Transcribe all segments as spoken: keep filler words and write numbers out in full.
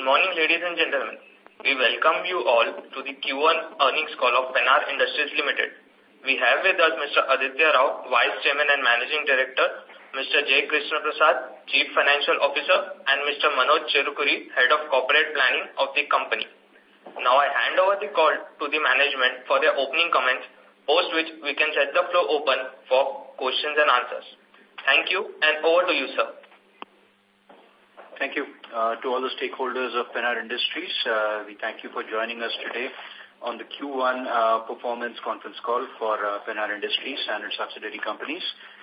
morning, ladies and gentlemen. We welcome you all to the Q one earnings call of Pennar Industries Limited. We have with us Mister Aditya Rao, Vice Chairman and Managing Director, Mister J. Krishna Prasad, Chief Financial Officer, and Mister Manoj Cherukuri, Head of Corporate Planning of the company. Now I hand over the call to the management for their opening comments, post which we can set the floor open for questions and answers. Thank you, and over to you, sir. Thank you uh, to all the stakeholders of Pennar Industries. Uh, we thank you for joining us today on the Q one uh, performance conference call for uh, Pennar Industries and its subsidiary companies.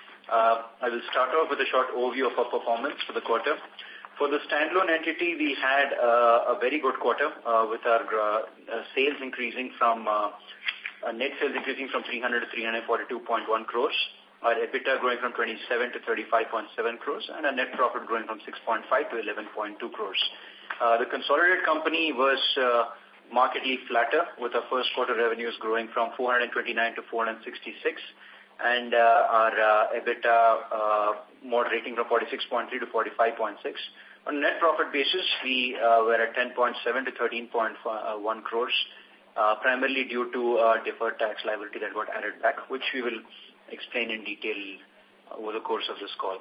Uh, I will start off with a short overview of our performance for the quarter. For the standalone entity, we had uh, a very good quarter uh, with our uh, uh, sales increasing from, uh, uh, net sales increasing from three hundred to three hundred forty-two point one crores. Our EBITDA growing from twenty-seven to thirty-five point seven crores, and our net profit growing from six point five to eleven point two crores. Uh, the consolidated company was uh, markedly flatter, with our first quarter revenues growing from four hundred twenty-nine to four hundred sixty-six, and uh, our uh, EBITDA uh, moderating from forty-six point three to forty-five point six. On a net profit basis, we uh, were at ten point seven to thirteen point one crores, uh, primarily due to uh, deferred tax liability that got added back, which we will explain in detail over the course of this call.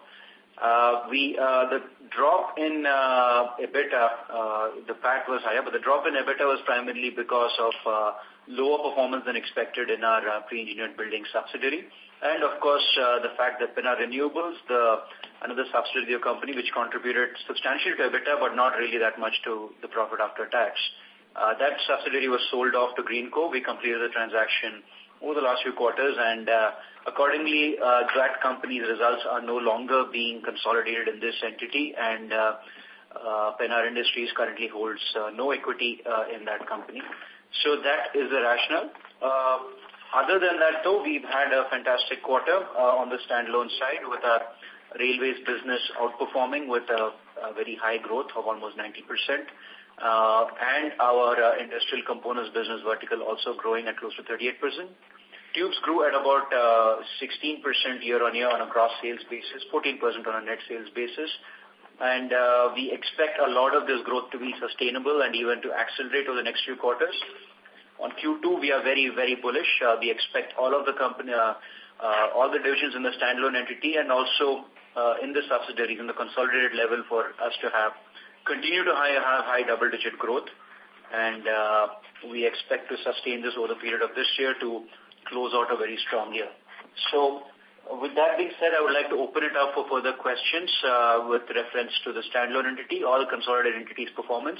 Uh, we uh, the drop in uh, EBITDA, uh, the P A T was higher, but the drop in EBITDA was primarily because of uh, lower performance than expected in our uh, pre-engineered building subsidiary, and of course uh, the fact that Pennar Renewables, the another subsidiary company which contributed substantially to EBITDA, but not really that much to the profit after tax. Uh, that subsidiary was sold off to Greenco. We completed the transaction over the last few quarters, and uh, accordingly, uh, that company's results are no longer being consolidated in this entity, and uh, uh, Pennar Industries currently holds uh, no equity uh, in that company. So that is the rationale. Uh, other than that, though, we've had a fantastic quarter uh, on the standalone side, with our railways business outperforming with a, a very high growth of almost ninety percent. Uh, and our uh, industrial components business vertical also growing at close to thirty-eight percent. Tubes grew at about uh, sixteen percent year-on-year on a gross sales basis, fourteen percent on a net sales basis. And uh, we expect a lot of this growth to be sustainable and even to accelerate over the next few quarters. On Q two, we are very, very bullish. Uh, we expect all of the company, uh, uh, all the divisions in the standalone entity and also uh, in the subsidiaries in the consolidated level for us to have continue to high, have high double-digit growth, and uh, we expect to sustain this over the period of this year to close out a very strong year. So, with that being said, I would like to open it up for further questions uh, with reference to the standalone entity, all consolidated entities' performance.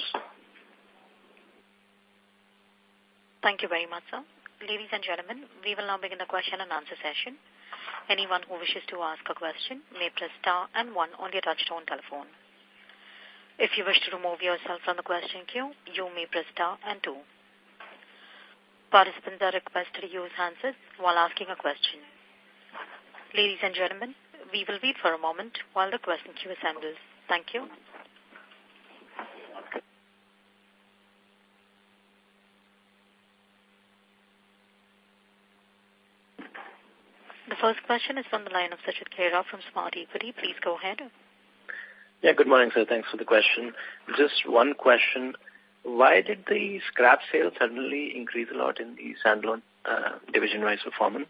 Thank you very much, sir. Ladies and gentlemen, we will now begin the question and answer session. Anyone who wishes to ask a question may press star and one on your touchtone telephone. If you wish to remove yourself from the question queue, you may press star and two. Participants are requested to use handsets while asking a question. Ladies and gentlemen, we will wait for a moment while the question queue assembles. Thank you. The first question is from the line of Sachit Khera from Smart Equity. Please go ahead. Yeah, good morning, sir. Thanks for the question. Just one question. Why did the scrap sales suddenly increase a lot in the standalone uh, division-wise performance?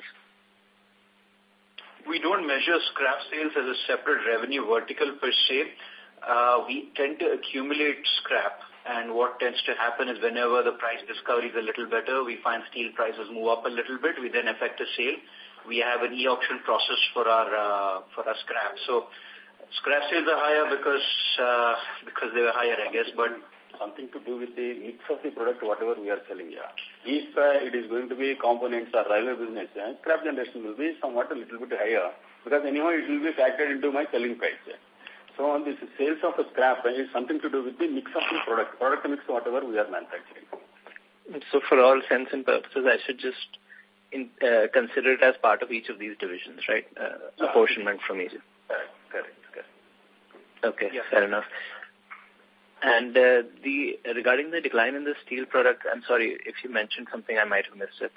We don't measure scrap sales as a separate revenue vertical per se. Uh, we tend to accumulate scrap, and what tends to happen is whenever the price discovery is a little better, we find steel prices move up a little bit, we then effect a sale. We have an e-auction process for our uh, for our scrap. So scrap sales are higher because uh, because they were higher, I guess, but something to do with the mix of the product, whatever we are selling. Yeah. If uh, it is going to be components or railway business, uh, scrap generation will be somewhat a little bit higher, because anyhow it will be factored into my selling price. So on this sales of a scrap uh, is something to do with the mix of the product, product mix, whatever we are manufacturing. So for all sense and purposes, I should just in, uh, consider it as part of each of these divisions, right? Uh, yeah. Apportionment from each. Correct, correct, correct. Okay, yeah. fair enough. And uh, the regarding the decline in the steel product, I'm sorry, if you mentioned something, I might have missed it.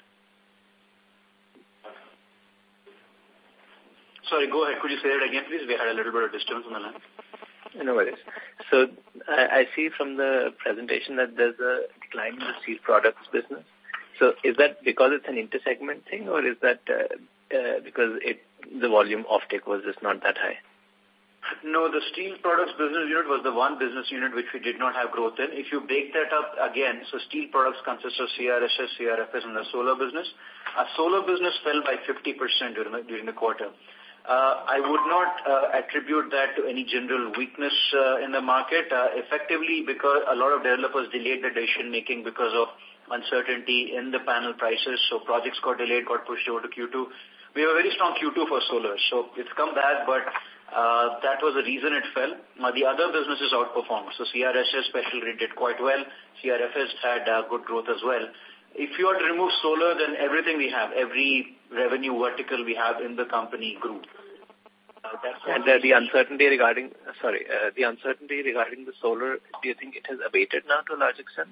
Sorry, go ahead. Could you say that again, please? We had a little bit of disturbance on the line. No worries. So I, I see from the presentation that there's a decline in the steel products business. So is that because it's an inter-segment thing, or is that uh, uh, because it the volume offtake was just not that high? No, the steel products business unit was the one business unit which we did not have growth in. If you break that up again, so steel products consists of C R S S, C R F S, and the solar business. Our solar business fell by fifty percent during the, during the quarter. Uh, I would not uh, attribute that to any general weakness uh, in the market, uh, effectively because a lot of developers delayed the decision making because of uncertainty in the panel prices. So projects got delayed, got pushed over to Q two. We have a very strong Q two for solar, so it's come back, but uh, that was the reason it fell. Uh, the other businesses outperformed. So C R S S especially did quite well. C R F S had uh, good growth as well. If you are to remove solar, then everything we have, every revenue vertical we have in the company grew. Uh, that's and uh, the uncertainty regarding, uh, sorry, uh, the uncertainty regarding the solar, do you think it has abated now to a large extent?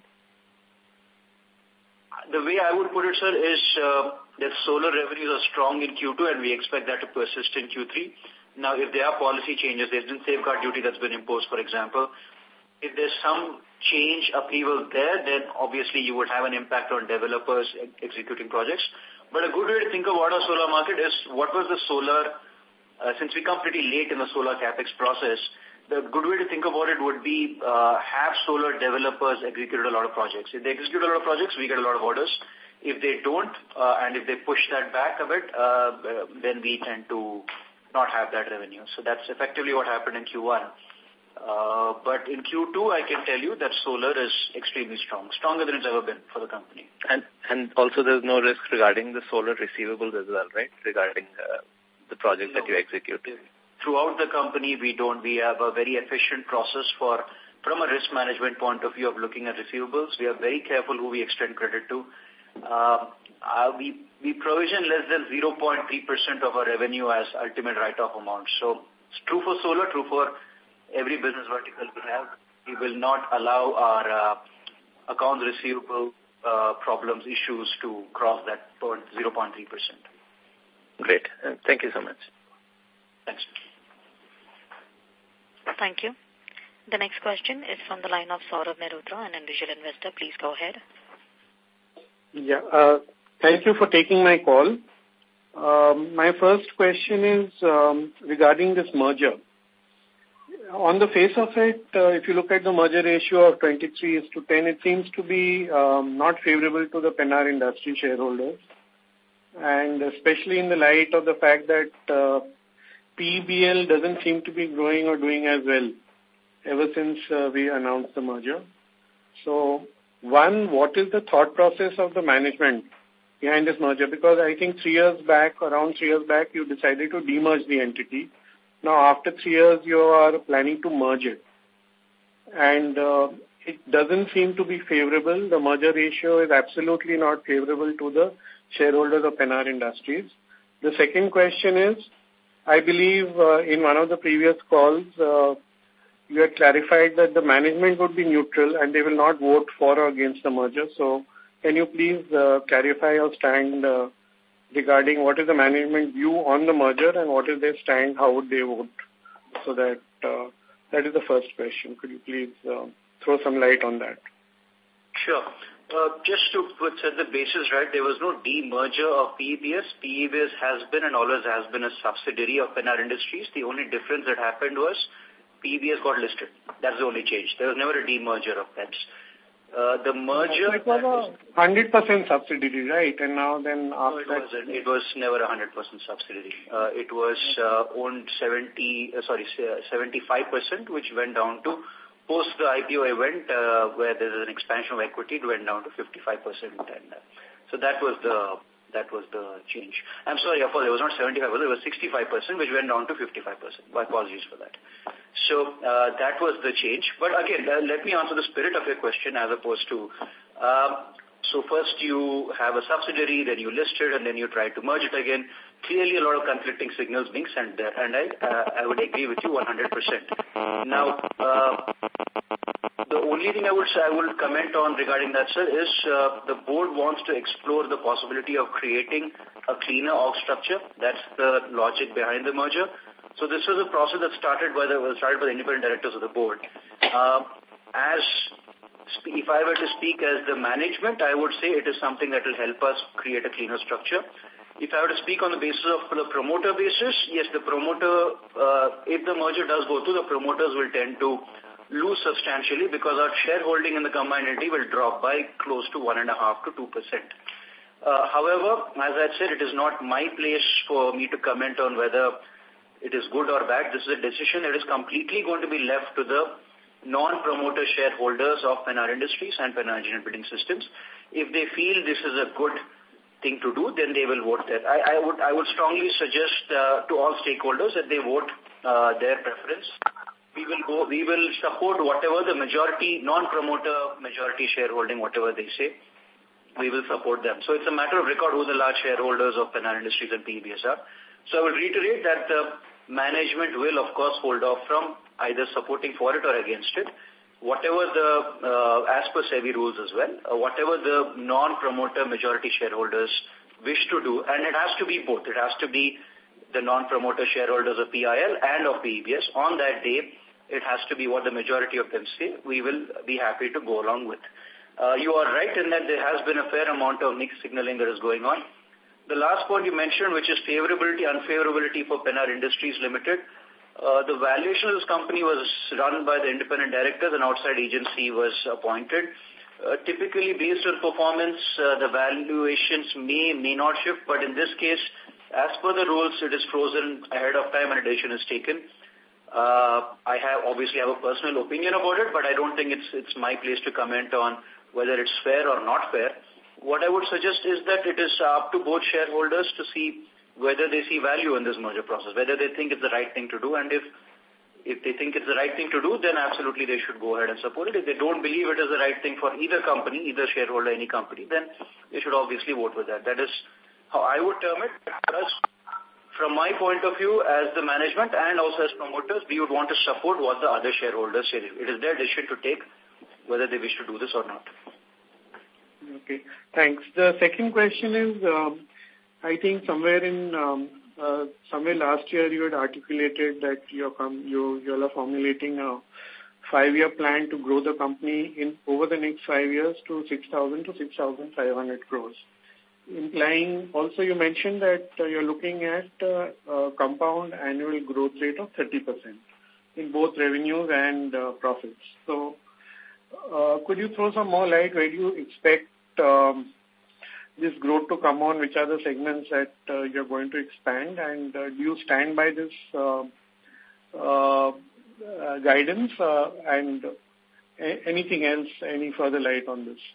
The way I would put it, sir, is uh, that solar revenues are strong in Q two and we expect that to persist in Q three. Now, if there are policy changes, there's been safeguard duty that's been imposed, for example. If there's some change, upheaval there, then obviously you would have an impact on developers executing projects. But a good way to think about our solar market is what was the solar, uh, since we come pretty late in the solar capex process, the good way to think about it would be uh, have solar developers execute a lot of projects. If they execute a lot of projects, we get a lot of orders. If they don't, uh, and if they push that back a bit, uh, then we tend to not have that revenue. So that's effectively what happened in Q one. Uh, but in Q two, I can tell you that solar is extremely strong, stronger than it's ever been for the company. And and also there's no risk regarding the solar receivables as well, right, regarding uh, the project no. that you execute? Throughout the company, we don't. We have a very efficient process for, from a risk management point of view of looking at receivables. We are very careful who we extend credit to. Uh, uh, we, we provision less than zero point three percent of our revenue as ultimate write-off amount. So it's true for solar, true for every business vertical we have. We will not allow our uh, accounts receivable uh, problems, issues to cross that zero point three percent. Great. Uh, thank you so much. Thanks. Thank you. The next question is from the line of Saurabh Mehrotra, an individual investor. Please go ahead. Yeah, uh, thank you for taking my call. Um, my first question is um, regarding this merger. On the face of it, uh, if you look at the merger ratio of twenty-three is to ten, it seems to be um, not favorable to the Pennar Industries shareholders. And especially in the light of the fact that uh, P E B L doesn't seem to be growing or doing as well ever since uh, we announced the merger. So, one, what is the thought process of the management behind this merger? Because I think three years back, around three years back, you decided to demerge the entity. Now, after three years, you are planning to merge it. And uh, it doesn't seem to be favorable. The merger ratio is absolutely not favorable to the shareholders of Pennar Industries. The second question is, I believe uh, in one of the previous calls, uh, you had clarified that the management would be neutral and they will not vote for or against the merger. So can you please uh, clarify your stand uh, regarding what is the management view on the merger and what is their stand, how would they vote? So that uh, that is the first question. Could you please uh, throw some light on that? Sure. Uh, just to put set the basis right, there was no demerger of P E B S. P E B S has been and always has been a subsidiary of Pennar Industries. The only difference that happened was P E B S got listed. That's the only change. There was never a demerger of P E B S. Uh, the merger... It was a one hundred percent subsidiary, right? And now then after... No, it wasn't. It was never a one hundred percent subsidiary. Uh, it was uh, owned seventy, uh, sorry, seventy-five percent, which went down to... Post the I P O event, uh, where there is an expansion of equity, it went down to fifty-five percent. And uh, so that was the that was the change. I'm sorry, I thought it was not seventy-five percent, it was sixty-five percent, which went down to fifty-five percent. My apologies for that. So uh, that was the change. But again, uh, let me answer the spirit of your question as opposed to... Uh, so first you have a subsidiary, then you list it, and then you try to merge it again. Clearly a lot of conflicting signals being sent there, and I, uh, I would agree with you one hundred percent. Now, uh, the only thing I would say, I will comment on regarding that, sir, is uh, the board wants to explore the possibility of creating a cleaner org structure. That's the logic behind the merger. So this was a process that started by the, was started by the independent directors of the board. Uh, as If I were to speak as the management, I would say it is something that will help us create a cleaner structure. If I were to speak on the basis of the promoter basis, yes, the promoter, uh, if the merger does go through, the promoters will tend to lose substantially because our shareholding in the combined entity will drop by close to one and a half to two percent. Uh, however, as I said, it is not my place for me to comment on whether it is good or bad. This is a decision that is completely going to be left to the non-promoter shareholders of Penar Industries and Penar Engineering Building Systems. If they feel this is a good thing to do, then they will vote that. I, I would I would strongly suggest uh, to all stakeholders that they vote uh, their preference. We will go. We will support whatever the majority, non-promoter majority shareholding, whatever they say. We will support them. So it's a matter of record who the large shareholders of Penar Industries and P E B S are. So I will reiterate that the management will, of course, hold off from either supporting for it or against it. Whatever the, uh, as per SEBI rules as well, uh, whatever the non-promoter majority shareholders wish to do, and it has to be both. It has to be the non-promoter shareholders of P I L and of P E B S. On that day, it has to be what the majority of them say. We will be happy to go along with. Uh, you are right in that there has been a fair amount of mixed signaling that is going on. The last point you mentioned, which is favorability, unfavorability for Penar Industries Limited, uh, the valuation of this company was run by the independent directors. An outside agency was appointed. Uh, typically, based on performance, uh, the valuations may, may not shift, but in this case, as per the rules, it is frozen ahead of time and a decision is taken. Uh, I have obviously have a personal opinion about it, but I don't think it's it's my place to comment on whether it's fair or not fair. What I would suggest is that it is up to both shareholders to see whether they see value in this merger process, whether they think it's the right thing to do, and if if they think it's the right thing to do, then absolutely they should go ahead and support it. If they don't believe it is the right thing for either company, either shareholder, any company, then they should obviously vote with that. That is how I would term it. Whereas from my point of view, as the management and also as promoters, we would want to support what the other shareholders say. It is their decision to take whether they wish to do this or not. Okay, thanks. The second question is, um, I think somewhere in um, uh, somewhere last year you had articulated that you're com you you are formulating a five-year plan to grow the company in over the next five years to six thousand to six thousand five hundred crores. Implying also you mentioned that uh, you're looking at uh, a compound annual growth rate of thirty percent in both revenues and uh, profits. So uh, could you throw some more light? Where do you expect um, this growth to come on? Which are the segments that uh, you're going to expand? And uh, do you stand by this uh, uh, uh, guidance uh, and anything else, any further light on this?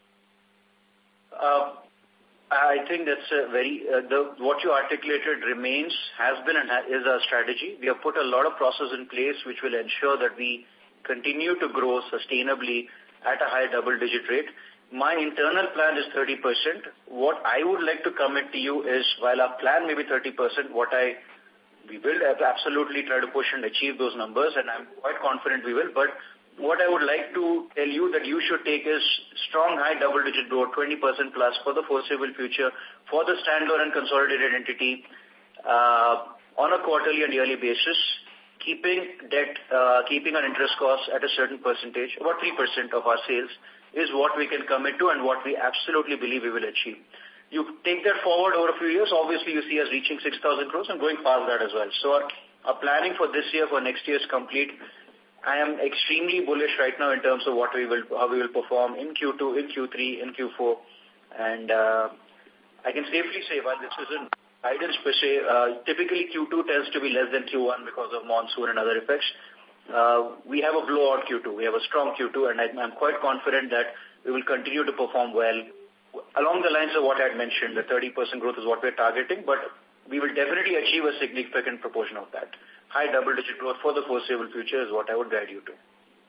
Uh, I think that's a very, uh, the, what you articulated remains, has been and ha is our strategy. We have put a lot of process in place which will ensure that we continue to grow sustainably at a high double-digit rate. My internal plan is thirty percent. What I would like to commit to you is, while our plan may be thirty percent, what I, we will absolutely try to push and achieve those numbers, and I'm quite confident we will, but what I would like to tell you that you should take is strong high double-digit growth, twenty percent plus for the foreseeable future for the standalone and consolidated entity uh, on a quarterly and yearly basis, keeping debt, uh, keeping our interest costs at a certain percentage, about three percent of our sales is what we can commit to and what we absolutely believe we will achieve. You take that forward over a few years, obviously you see us reaching six thousand crores and going past that as well. So our, our planning for this year, for next year is complete. I am extremely bullish right now in terms of what we will, how we will perform in Q two, in Q three, in Q four. And uh, I can safely say, while this isn't guidance per se, uh, typically Q two tends to be less than Q one because of monsoon and other effects. Uh, we have a blowout Q two. We have a strong Q two, and I, I'm quite confident that we will continue to perform well along the lines of what I had mentioned. The thirty percent growth is what we're targeting, but we will definitely achieve a significant proportion of that. High double-digit growth for the foreseeable future is what I would guide you to.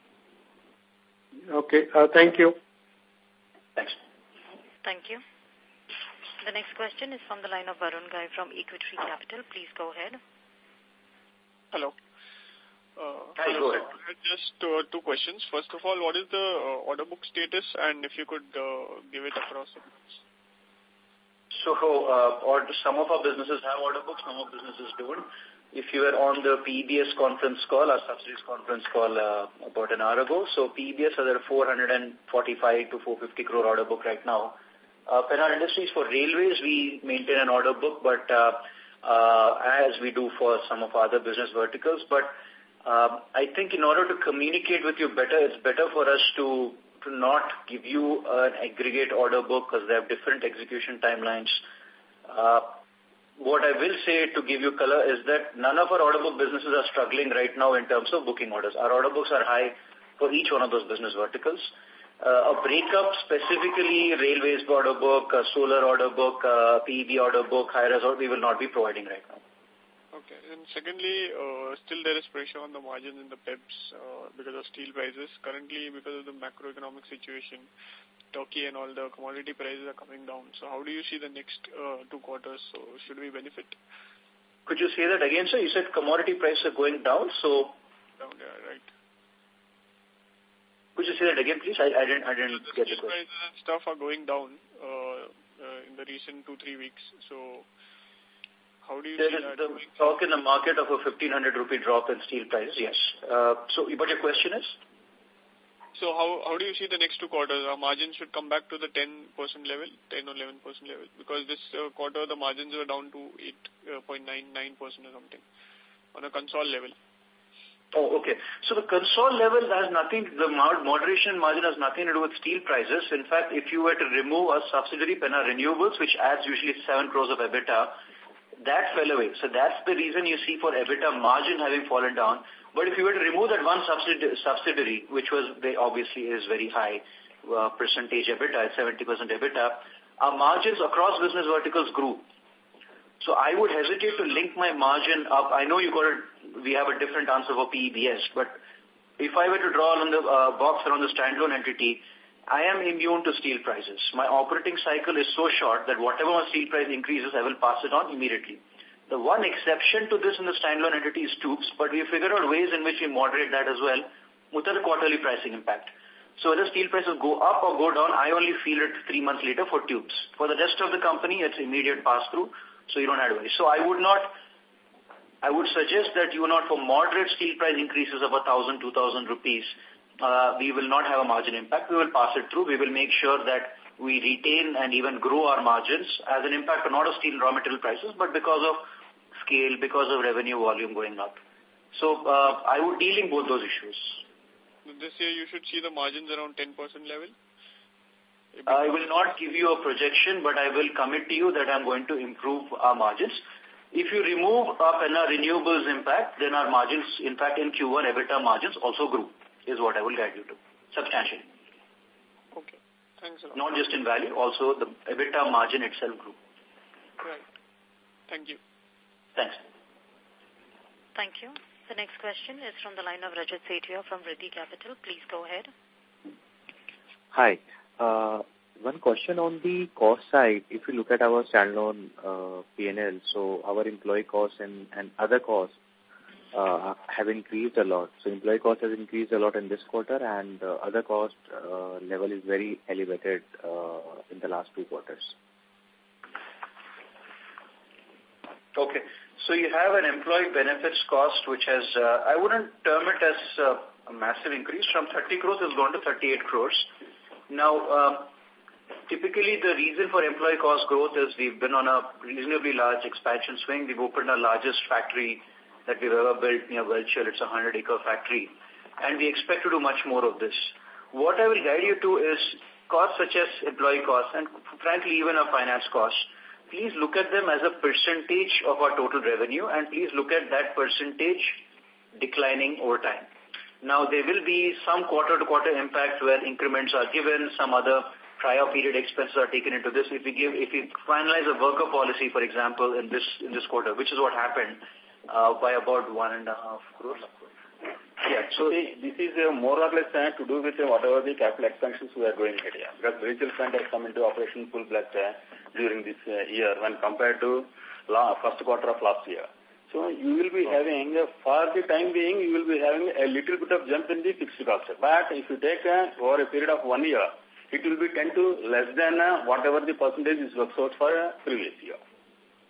Okay. Uh, thank you. Thanks. Thank you. The next question is from the line of Varun Gai from Equity Capital. Please go ahead. Hello. Uh, Hi, go ahead. Just uh, two questions. First of all, what is the uh, order book status, and if you could uh, give it across segments? So, uh, or some of our businesses have order books, some of our businesses don't. if you were on the P E B S conference call, our subsidiaries conference call uh, about an hour ago, so P E B S has a four forty-five to four fifty crore order book right now. Uh, Penar Industries, for railways, we maintain an order book, but uh, uh, as we do for some of our other business verticals. But uh, I think in order to communicate with you better, it's better for us to, to not give you an aggregate order book because they have different execution timelines. Uh, What I will say to give you color is that none of our order book businesses are struggling right now in terms of booking orders. Our order books are high for each one of those business verticals. Uh, a breakup specifically railways order book, uh, solar order book, uh, P E B order book, high-res order, we will not be providing right now. Okay. And secondly, uh, still there is pressure on the margins in the P E Bs uh, because of steel prices. Currently, because of the macroeconomic situation, Turkey and all the commodity prices are coming down. So how do you see the next uh, two quarters? So should we benefit? Could you say that again, sir? You said commodity prices are going down, so... Down, yeah, right. Could you say that again, please? I, I didn't, I didn't so get the question. Steel prices and stuff are going down uh, uh, in the recent two, three weeks. So how do you there see is that? the talk in the market of a fifteen hundred rupee drop in steel prices, yes. Uh, so, but your question is? So how how do you see the next two quarters? Our margins should come back to the ten percent level, ten or eleven percent level, because this uh, quarter the margins were down to eight point nine nine percent or something on a console level. Oh, okay. So the console level has nothing, the moderation margin has nothing to do with steel prices. In fact, if you were to remove a subsidiary, Penar Renewables, which adds usually seven crores of EBITDA, that fell away. So that's the reason you see for EBITDA margin having fallen down. But if you were to remove that one subsidi subsidiary, which was they obviously is very high uh, percentage EBITDA, seventy percent EBITDA, our margins across business verticals grew. So I would hesitate to link my margin up. I know you got a, we have a different answer for P E B S, but if I were to draw on the uh, box around the standalone entity, I am immune to steel prices. My operating cycle is so short that whatever my steel price increases, I will pass it on immediately. The one exception to this in the standalone entity is tubes, but we figured out ways in which we moderate that as well with the quarterly pricing impact. So whether steel prices go up or go down, I only feel it three months later for tubes. For the rest of the company, it's immediate pass-through, so you don't have to worry. So I would not, I would suggest that you not for moderate steel price increases of a thousand, two thousand rupees, uh, we will not have a margin impact. We will pass it through. We will make sure that we retain and even grow our margins as an impact not of steel raw material prices, but because of scale, because of revenue volume going up. So uh, I would deal in both those issues. This year you should see the margins around ten percent level? I will not give you a projection, but I will commit to you that I'm going to improve our margins. If you remove our Penar Renewables impact, then our margins, in fact, in Q one, EBITDA margins also grew, is what I will guide you to, substantially. Okay. Thanks a lot. Not just in value, also the EBITDA margin itself grew. Right. Thank you. Thanks. Thank you. The next question is from the line of Rajat Sethia from Riddhi Capital. Please go ahead. Hi. Uh, one question on the cost side. If you look at our standalone uh, P and L, so our employee costs and, and other costs uh, have increased a lot. So employee cost has increased a lot in this quarter, and uh, other cost uh, level is very elevated uh, in the last two quarters. Okay. So you have an employee benefits cost, which has, uh, I wouldn't term it as uh, a massive increase. From thirty crores has gone to thirty-eight crores. Now, uh, typically the reason for employee cost growth is we've been on a reasonably large expansion swing. We've opened our largest factory that we've ever built near Welchel. It's a hundred acre factory. And we expect to do much more of this. What I will guide you to is costs such as employee costs and frankly even our finance costs. Please look at them as a percentage of our total revenue, and please look at that percentage declining over time. Now, there will be some quarter-to-quarter impact where increments are given, some other prior period expenses are taken into this. If we give, if we finalize a worker policy, for example, in this in this quarter, which is what happened, uh, by about one and a half crores. Yeah, so see, this is uh, more or less uh, to do with uh, whatever the capital expansions we are going ahead. Yeah. Because Welchel plant has come into operation full fledged uh, during this uh, year when compared to la first quarter of last year. So you will be having, uh, for the time being, you will be having a little bit of jump in the fixed cost. But if you take uh, over a period of one year, it will be ten to less than uh, whatever the percentage is works out for uh, previous year.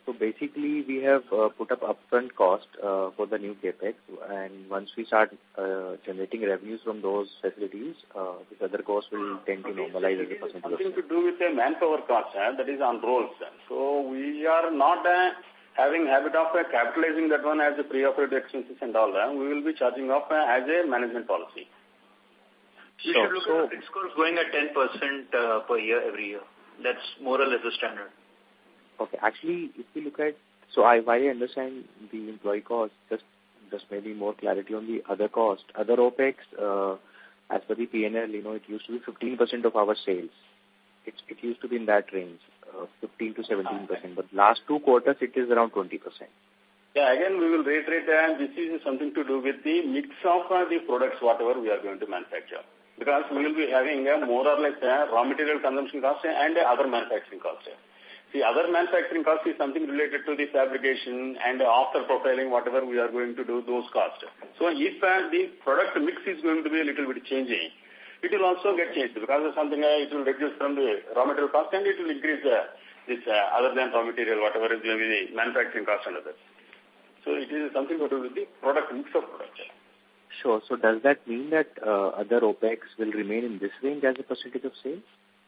So basically, we have uh, put up upfront cost uh, for the new capex, and once we start uh, generating revenues from those facilities, uh, the other costs will tend to normalize as a percentage. Something to do with the manpower cost, uh, that is on rolls. So we are not uh, having habit of uh, capitalizing that one as a pre-operative expenses and all. Uh, we will be charging off uh, as a management policy. You so, should look so, at the fixed costs going at ten percent uh, per year every year. That's more or less the standard. Okay, actually, if you look at, so I, while I understand the employee cost, just just maybe more clarity on the other cost. Other OPEX, uh, as per the P and L, you know, it used to be fifteen percent of our sales. It's, it used to be in that range, uh, fifteen to seventeen percent. But last two quarters, it is around twenty percent. Yeah, again, we will reiterate that this is something to do with the mix of uh, the products, whatever we are going to manufacture. Because we will be having uh, more or less uh, raw material consumption cost and uh, other manufacturing costs. The other manufacturing cost is something related to the fabrication and after profiling, whatever we are going to do, those costs. So if uh, the product mix is going to be a little bit changing, it will also get changed because of something uh, it will reduce from the raw material cost and it will increase uh, this uh, other than raw material, whatever is going to be the manufacturing cost and others. So it is something to do with the product mix of products. Sure. So does that mean that uh, other OPEX will remain in this range as a percentage of sales?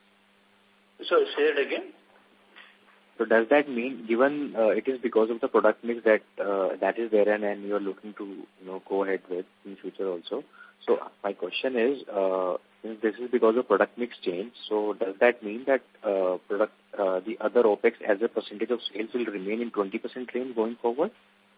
So say it again. So does that mean, given uh, it is because of the product mix that uh, that is there and, and you are looking to you know go ahead with in future also? So my question is, uh, since this is because of product mix change, so does that mean that uh, product uh, the other OPEX as a percentage of sales will remain in twenty percent range going forward?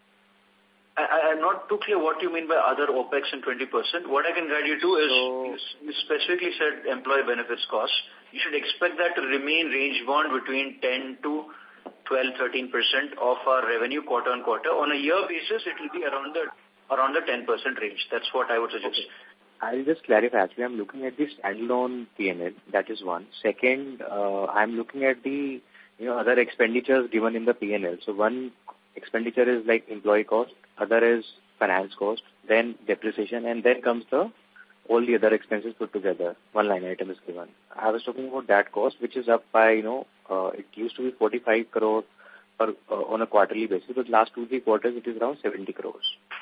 I, I'm not too clear what you mean by other OPEX in twenty percent. What I can guide you to is, so, you specifically said employee benefits costs. You should expect that to remain range bound between ten to twelve, thirteen percent of our revenue quarter on quarter. On a year basis, it will be around the around the ten percent range. That's what I would suggest. Okay. I'll just clarify. Actually, I'm looking at the standalone P and L. That is one. Second, uh, I'm looking at the you know other expenditures given in the P and L. So one expenditure is like employee cost, other is finance cost, then depreciation, and then comes the all the other expenses put together. One line item is given. I was talking about that cost, which is up by, you know, uh, it used to be forty-five crore per, uh, on a quarterly basis, but last two, three quarters it is around seventy crores.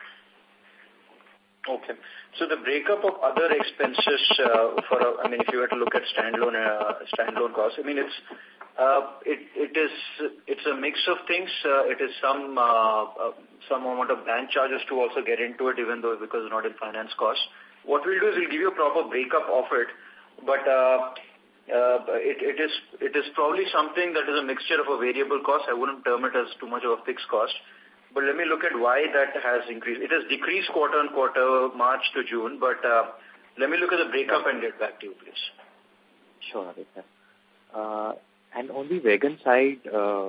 Okay. So the breakup of other expenses uh, for, a, I mean, if you were to look at standalone uh, standalone costs, I mean, it's uh, it it is it's a mix of things. Uh, it is some uh, uh, some amount of bank charges to also get into it, even though because it's not in finance costs. What we'll do is we'll give you a proper breakup of it, but uh, uh, it, it is it is probably something that is a mixture of a variable cost. I wouldn't term it as too much of a fixed cost. But let me look at why that has increased. It has decreased quarter on quarter, March to June, but uh, let me look at the breakup and get back to you, please. Sure, Aditya. Uh, and on the wagon side, uh,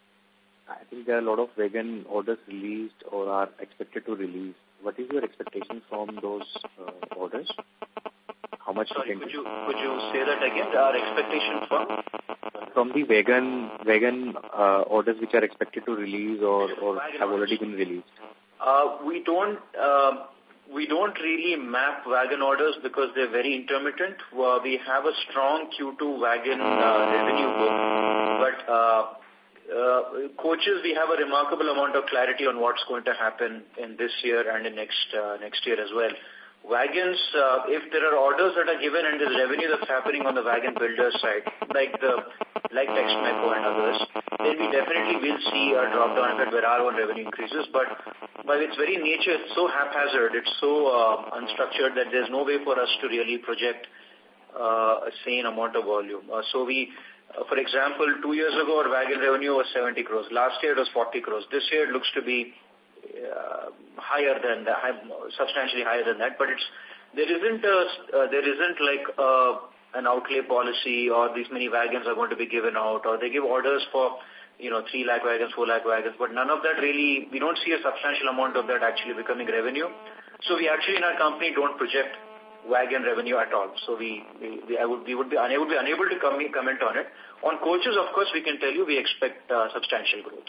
I think there are a lot of wagon orders released or are expected to release. What is your expectation from those uh, orders? How much? Sorry, could you, could you say that again? Our expectation from? From the wagon wagon uh, orders which are expected to release or, or have already been released. Uh, we don't uh, we don't really map wagon orders because they're very intermittent. Uh, we have a strong Q two wagon uh, revenue book, but uh, uh, coaches we have a remarkable amount of clarity on what's going to happen in this year and in next uh, next year as well. Wagons, uh, if there are orders that are given and there's revenue that's happening on the wagon builder side, like the like Texmeco and others, then we definitely will see a drop down effect where our own revenue increases. But by its very nature, it's so haphazard, it's so uh, unstructured that there's no way for us to really project uh, a sane amount of volume. Uh, so we, uh, for example, two years ago, our wagon revenue was seventy crores. Last year it was forty crores. This year it looks to be Uh, higher than that, substantially higher than that, but it's there isn't a, uh, there isn't like uh, an outlay policy or these many wagons are going to be given out, or they give orders for you know three lakh wagons, four lakh wagons, but none of that really, we don't see a substantial amount of that actually becoming revenue. So we actually in our company don't project wagon revenue at all. So we we, we I would we would be unable be unable to com comment on it. On coaches, of course, we can tell you we expect uh, substantial growth.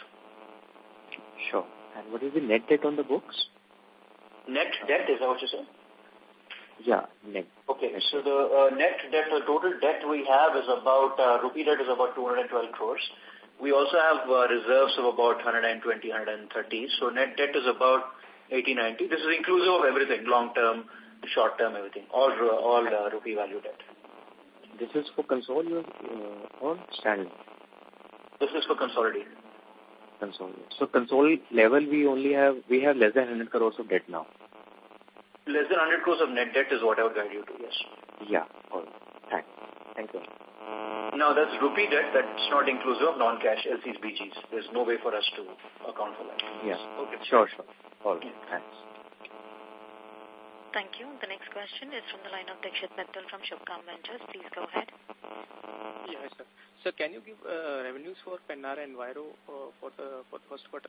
Sure. And what is the net debt on the books? Net debt, is that what you said? Yeah, net. Okay, so the uh, net debt, the total debt we have is about, uh, rupee debt is about two hundred twelve crores. We also have uh, reserves of about one hundred twenty, one hundred thirty. So net debt is about eighty, ninety. This is inclusive of everything, long-term, short-term, everything, all all uh, rupee value debt. This is for consolidated uh, or standalone? This is for consolidated. Consolidated. So consolidated level, we only have, we have less than one hundred crores of debt now. Less than one hundred crores of net debt is what I would guide you to, yes. Yeah, all right. Thanks. Thank you. Now, that's rupee debt. That's not inclusive of non-cash L Cs, B Gs. There's no way for us to account for that. Yeah. Okay. Sure, sure. All right. Thanks. Thank you. The next question is from the line of Dikshit Mittal from Shubhkam Ventures. Please go ahead. Yeah, sir. Sir, can you give uh, revenues for Penna Enviro uh, for the for the first quarter?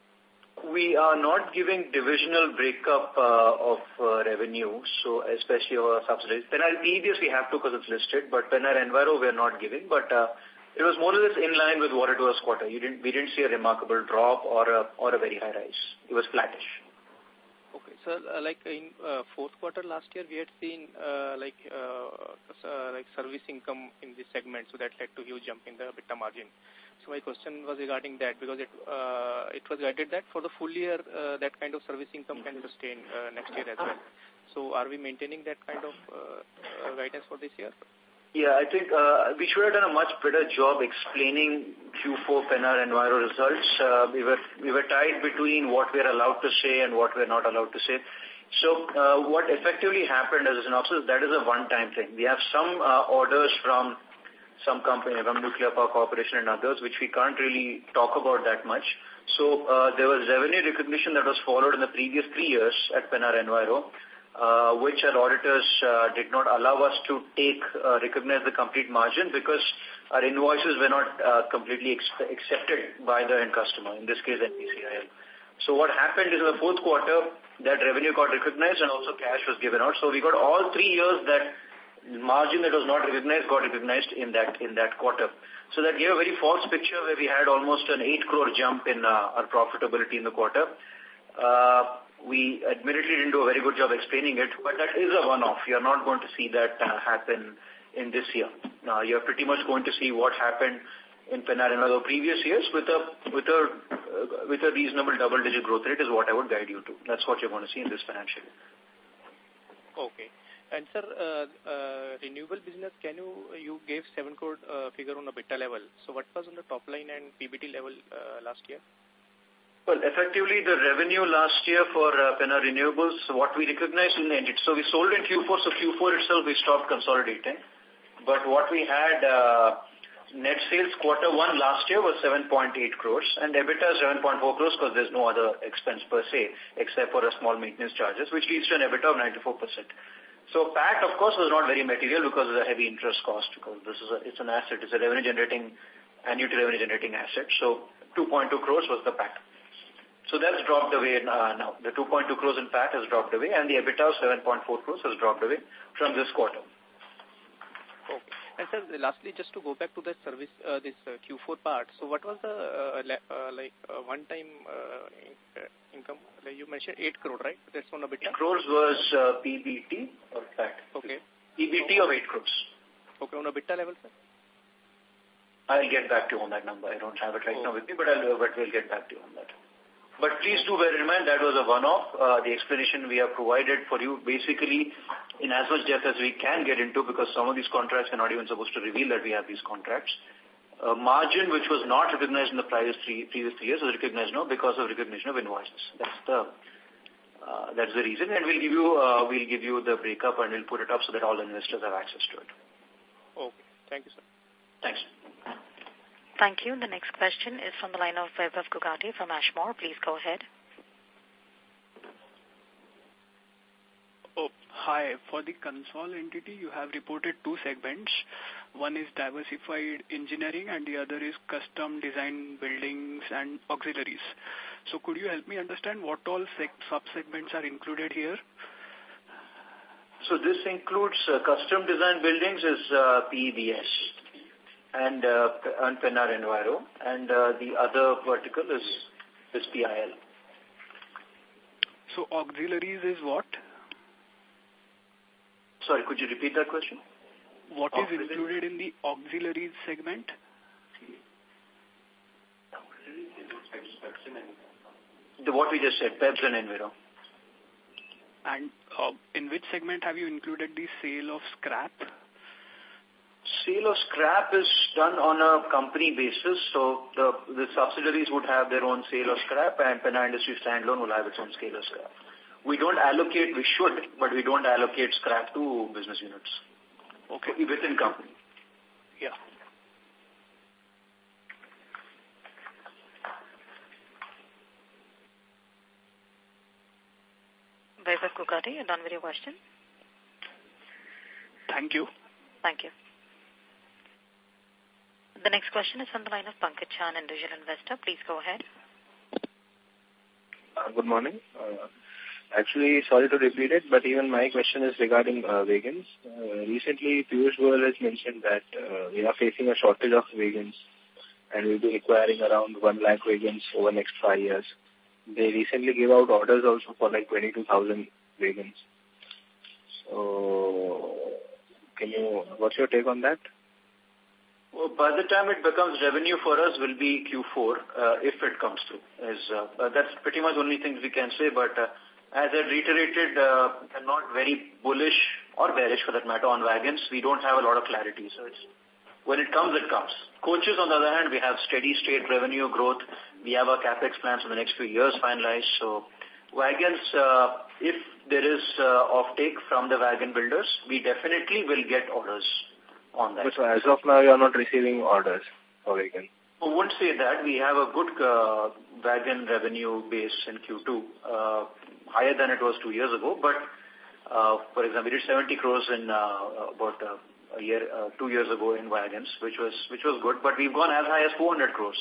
We are not giving divisional breakup uh, of uh, revenue, so especially our subsidiaries. Penna P E B S we have to because it's listed, but Penna Enviro we are not giving. But uh, it was more or less in line with what it was quarter. You didn't, we didn't see a remarkable drop or a or a very high rise. It was flattish. Okay, so uh, like in uh, fourth quarter last year, we had seen uh, like uh, uh, like service income in this segment, so that led to huge jump in the EBITDA margin. So my question was regarding that, because it uh, it was guided that for the full year uh, that kind of service income can sustain uh, next year as well. So are we maintaining that kind of uh, uh, guidance for this year? Yeah, I think uh, we should have done a much better job explaining Q four Penna Enviro results. Uh, we were we were tied between what we are allowed to say and what we are not allowed to say. So uh, what effectively happened as a synopsis, that is a one-time thing. We have some uh, orders from some company, from Nuclear Power Corporation and others, which we can't really talk about that much. So uh, there was revenue recognition that was followed in the previous three years at Penna Enviro, uh, which our auditors uh, did not allow us to take, uh, recognize the complete margin because our invoices were not uh, completely accepted by the end customer, in this case N P C I L. So what happened is in the fourth quarter, that revenue got recognized and also cash was given out. So we got all three years that margin that was not recognized got recognized in that in that quarter. So that gave a very false picture where we had almost an eight crore jump in uh, our profitability in the quarter. Uh, we admittedly didn't do a very good job explaining it, but that is a one-off. You're not going to see that uh, happen in this year. Now, you're pretty much going to see what happened in Penna Enviro previous years with a with a uh, with a reasonable double-digit growth rate is what I would guide you to. That's what you're going to see in this financial year. Okay. And sir, uh, uh, renewable business, can you, you gave seven crore uh, figure on EBITDA level. So what was on the top line and P B T level uh, last year? Well, effectively the revenue last year for uh, Penna Renewables, what we recognized in the entity. So we sold in Q four, so Q four itself we stopped consolidating. But what we had, uh, net sales quarter one last year was seven point eight crores and EBITDA is seven point four crores because there's no other expense per se except for a small maintenance charges, which leads to an EBITDA of ninety-four percent. So P A T, of course, was not very material because of the heavy interest cost, because this is a, it's an asset, it's a revenue-generating, annuity revenue-generating asset. So two point two crores was the P A T. So that's dropped away uh, now. The two point two crores in P A T has dropped away, and the EBITDA of seven point four crores has dropped away from this quarter. Okay. And sir, lastly, just to go back to the service, uh, this uh, Q four part. So what was the uh, uh, like uh, one-time uh, in, uh, income? Like you mentioned eight crore, right? That's on EBITDA. eight crores was uh, P B T or P A T. Okay. P B T of eight crores. Okay, on EBITDA level, sir. I'll get back to you on that number. I don't have it right oh. now with me, but I'll but we'll get back to you on that. But please do bear in mind that was a one-off. Uh, the explanation we have provided for you basically in as much depth as we can get into, because some of these contracts are not even supposed to reveal that we have these contracts. Uh, margin, which was not recognized in the previous three, previous three years, is recognized now because of recognition of invoices. That's the uh, that's the reason, and we'll give you uh, we'll give you the breakup and we'll put it up so that all investors have access to it. Okay, thank you, sir. Thanks. Thank you. The next question is from the line of Vaibhav Kugati from Ashmore. Please go ahead. Oh, hi. For the console entity, you have reported two segments. One is diversified engineering and the other is custom design buildings and auxiliaries. So could you help me understand what all sub-segments are included here? So this includes uh, custom design buildings is uh, P E B S. And, uh, and Penna Enviro, and uh, the other vertical is, is P I L. So auxiliaries is what? Sorry, could you repeat that question? What is included in the auxiliaries segment? The, what we just said, P E Bs and Enviro. And uh, in which segment have you included the sale of scrap? Sale of scrap is done on a company basis, so the, the subsidiaries would have their own sale of scrap and Penna Industries standalone will have its own sale of scrap. We don't allocate, we should, but we don't allocate scrap to business units. Okay. Within company. Yeah. Vaibhav Kukati, you're done with your question? Thank you. Thank you. The next question is from the line of Pankaj Chan, individual investor. Please go ahead. Uh, good morning. Uh, actually, sorry to repeat it, but even my question is regarding uh, wagons. Uh, recently, Piyush Goyal has mentioned that uh, we are facing a shortage of wagons and we'll be requiring around one lakh wagons over the next five years. They recently gave out orders also for like twenty-two thousand wagons. So, can you, what's your take on that? Well, by the time it becomes revenue for us will be Q four, uh, if it comes through. Is, uh, uh, that's pretty much the only thing we can say, but uh, as I reiterated, uh, I'm not very bullish or bearish for that matter on wagons. We don't have a lot of clarity, so it's, when it comes, it comes. Coaches, on the other hand, we have steady state revenue growth. We have our capex plans for the next few years finalized. So wagons, uh, if there is uh, offtake from the wagon builders, we definitely will get orders on that. So as of now, you are not receiving orders for wagon? I wouldn't say that. We have a good uh, wagon revenue base in Q two, uh, higher than it was two years ago. But, uh, for example, we did seventy crores in uh, about uh, a year, uh, two years ago in wagons, which was which was good. But we've gone as high as four hundred crores.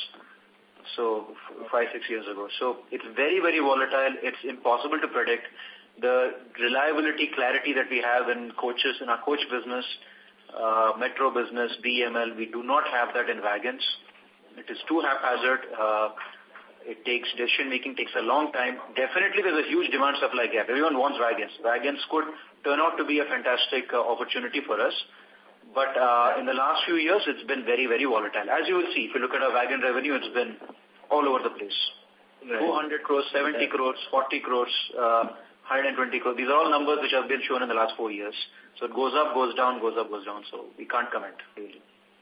So five, six years ago. So it's very, very volatile. It's impossible to predict. The reliability, clarity that we have in coaches, in our coach business, uh, metro business, B M L, we do not have that in wagons. It is too haphazard. Uh, it takes, decision making takes a long time. Definitely there's a huge demand supply gap. Everyone wants wagons. Wagons could turn out to be a fantastic uh, opportunity for us. But uh, in the last few years, it's been very, very volatile. As you will see, if you look at our wagon revenue, it's been all over the place. Right. two hundred crores, seventy crores, forty crores, uh, one hundred twenty crores. These are all numbers which have been shown in the last four years. So it goes up, goes down, goes up, goes down. So we can't comment, really.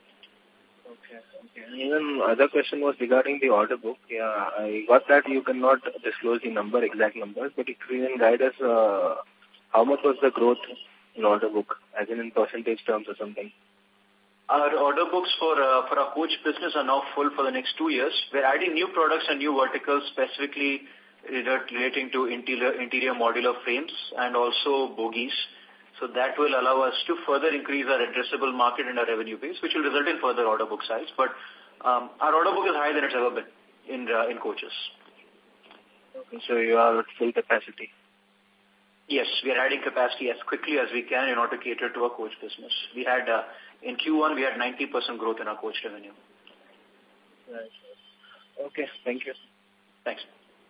Okay. Okay. And even other question was regarding the order book. Yeah, I got that you cannot disclose the number, exact numbers, but if you can guide us, uh, how much was the growth in order book, as in in percentage terms or something? Our order books for uh, for our coach business are now full for the next two years. We're adding new products and new verticals, specifically relating to interior, interior modular frames and also bogies. So that will allow us to further increase our addressable market and our revenue base, which will result in further order book size. But um, our order book is higher than it's ever been in uh, in coaches. Okay, so you are at full capacity. Yes, we are adding capacity as quickly as we can in order to cater to our coach business. We had, uh, in Q one, we had ninety percent growth in our coach revenue. Right. Okay, thank you. Thanks.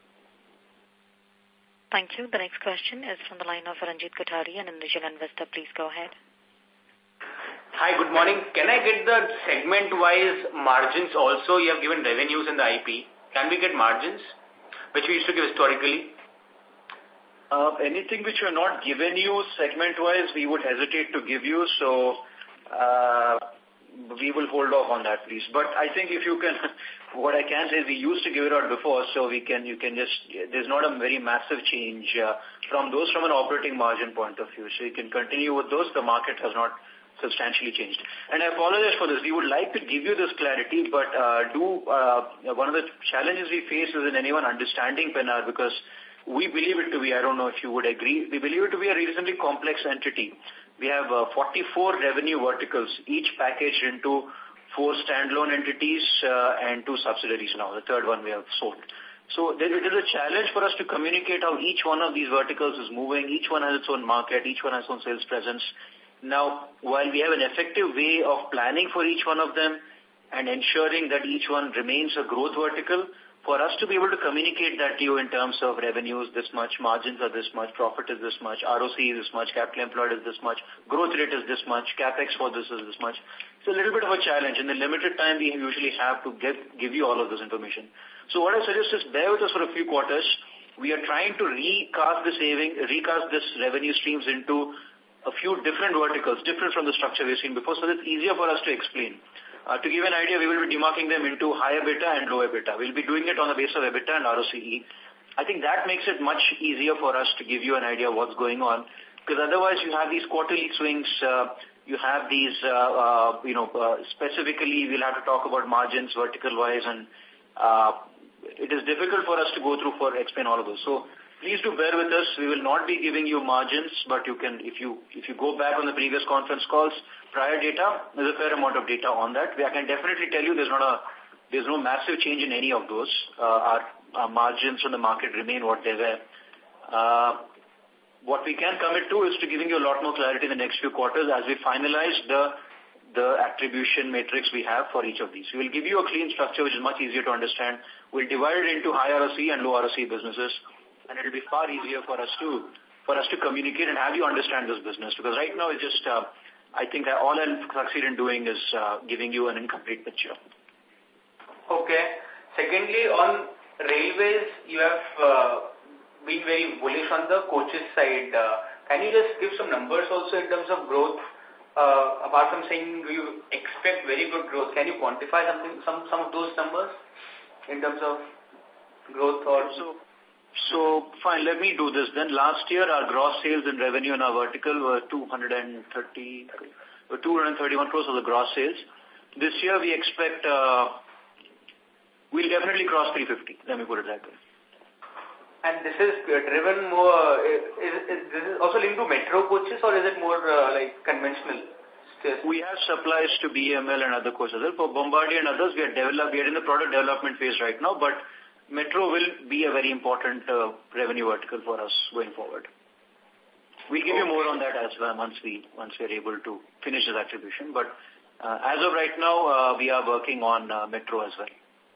Thank you. The next question is from the line of Ranjit Kothari, an individual investor. Please go ahead. Hi, good morning. Can I get the segment-wise margins also? You have given revenues in the I P. Can we get margins, which we used to give historically? Uh, anything which we are not given you segment-wise, we would hesitate to give you. So uh, we will hold off on that, please. But I think if you can, what I can say is we used to give it out before, so we can, you can just, there's not a very massive change uh, from those from an operating margin point of view. So you can continue with those. The market has not substantially changed. And I apologize for this. We would like to give you this clarity, but uh, do uh, one of the challenges we face is in anyone understanding Pennar, because we believe it to be, I don't know if you would agree, we believe it to be a reasonably complex entity. We have uh, forty-four revenue verticals, each packaged into four standalone entities uh, and two subsidiaries now. The third one we have sold. So there, it is a challenge for us to communicate how each one of these verticals is moving. Each one has its own market. Each one has its own sales presence. Now, while we have an effective way of planning for each one of them and ensuring that each one remains a growth vertical, for us to be able to communicate that to you in terms of revenues, this much, margins are this much, profit is this much, R O C is this much, capital employed is this much, growth rate is this much, capex for this is this much. It's a little bit of a challenge. In the limited time, we usually have to give, give you all of this information. So what I suggest is bear with us for a few quarters. We are trying to recast the saving, recast this revenue streams into a few different verticals, different from the structure we've seen before, so that it's easier for us to explain. Uh, to give an idea, we will be demarking them into high EBITDA and low EBITDA. We'll be doing it on the base of EBITDA and R O C E. I think that makes it much easier for us to give you an idea of what's going on, because otherwise you have these quarterly swings, uh, you have these, uh, uh, you know, uh, specifically we'll have to talk about margins vertical-wise, and uh, it is difficult for us to go through for explain all of those. So please do bear with us. We will not be giving you margins, but you can, if you if you go back on the previous conference calls, prior data, there's a fair amount of data on that. I can definitely tell you there's not a there's no massive change in any of those. Uh, our, our margins on the market remain what they were. Uh, what we can commit to is to giving you a lot more clarity in the next few quarters as we finalize the the attribution matrix we have for each of these. We will give you a clean structure which is much easier to understand. We'll divide it into high R O C and low R O C businesses, and it will be far easier for us to for us to communicate and have you understand this business, because right now it's just uh, I think that all I'll succeed in doing is uh, giving you an incomplete picture. Okay. Secondly, on railways, you have uh, been very bullish on the coaches side. Uh, can you just give some numbers also in terms of growth? Uh, apart from saying you expect very good growth, can you quantify something, some some of those numbers in terms of growth or so? So, fine, let me do this. Then last year, our gross sales and revenue in our vertical were two hundred thirty, two hundred thirty-one crores of the gross sales. This year, we expect, uh, we'll definitely cross three fifty. Let me put it that way. And this is driven more, is, is, is this is also linked to metro coaches, or is it more uh, like conventional? We have supplies to B M L and other coaches. For Bombardier and others, we are, develop, we are in the product development phase right now, but metro will be a very important uh, revenue vertical for us going forward. We'll give okay. you more on that as well once we once we are able to finish this attribution. But uh, as of right now, uh, we are working on uh, metro as well.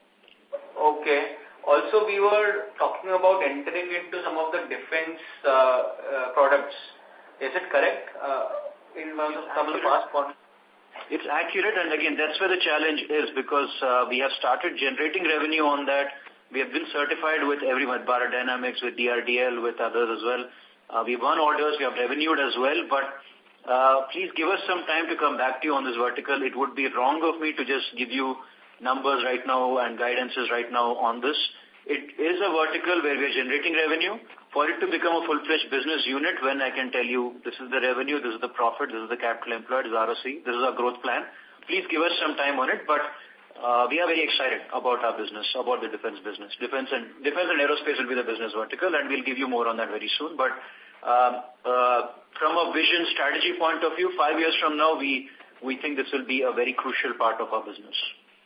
Okay. Also, we were talking about entering into some of the defense uh, uh, products. Is it correct? Uh, in one of some of the past points. It's accurate, and again, that's where the challenge is, because uh, we have started generating revenue on that. We have been certified with everyone, Bharat Dynamics, with D R D L, with others as well. Uh, we've won orders, we have revenued as well, but uh, please give us some time to come back to you on this vertical. It would be wrong of me to just give you numbers right now and guidances right now on this. It is a vertical where we are generating revenue. For it to become a full-fledged business unit, when I can tell you this is the revenue, this is the profit, this is the capital employed, this is R O C, this is our growth plan, please give us some time on it, but Uh, we are very excited about our business, about the defense business. Defense and defense and aerospace will be the business vertical, and we'll give you more on that very soon. But uh, uh, from a vision strategy point of view, five years from now, we we think this will be a very crucial part of our business.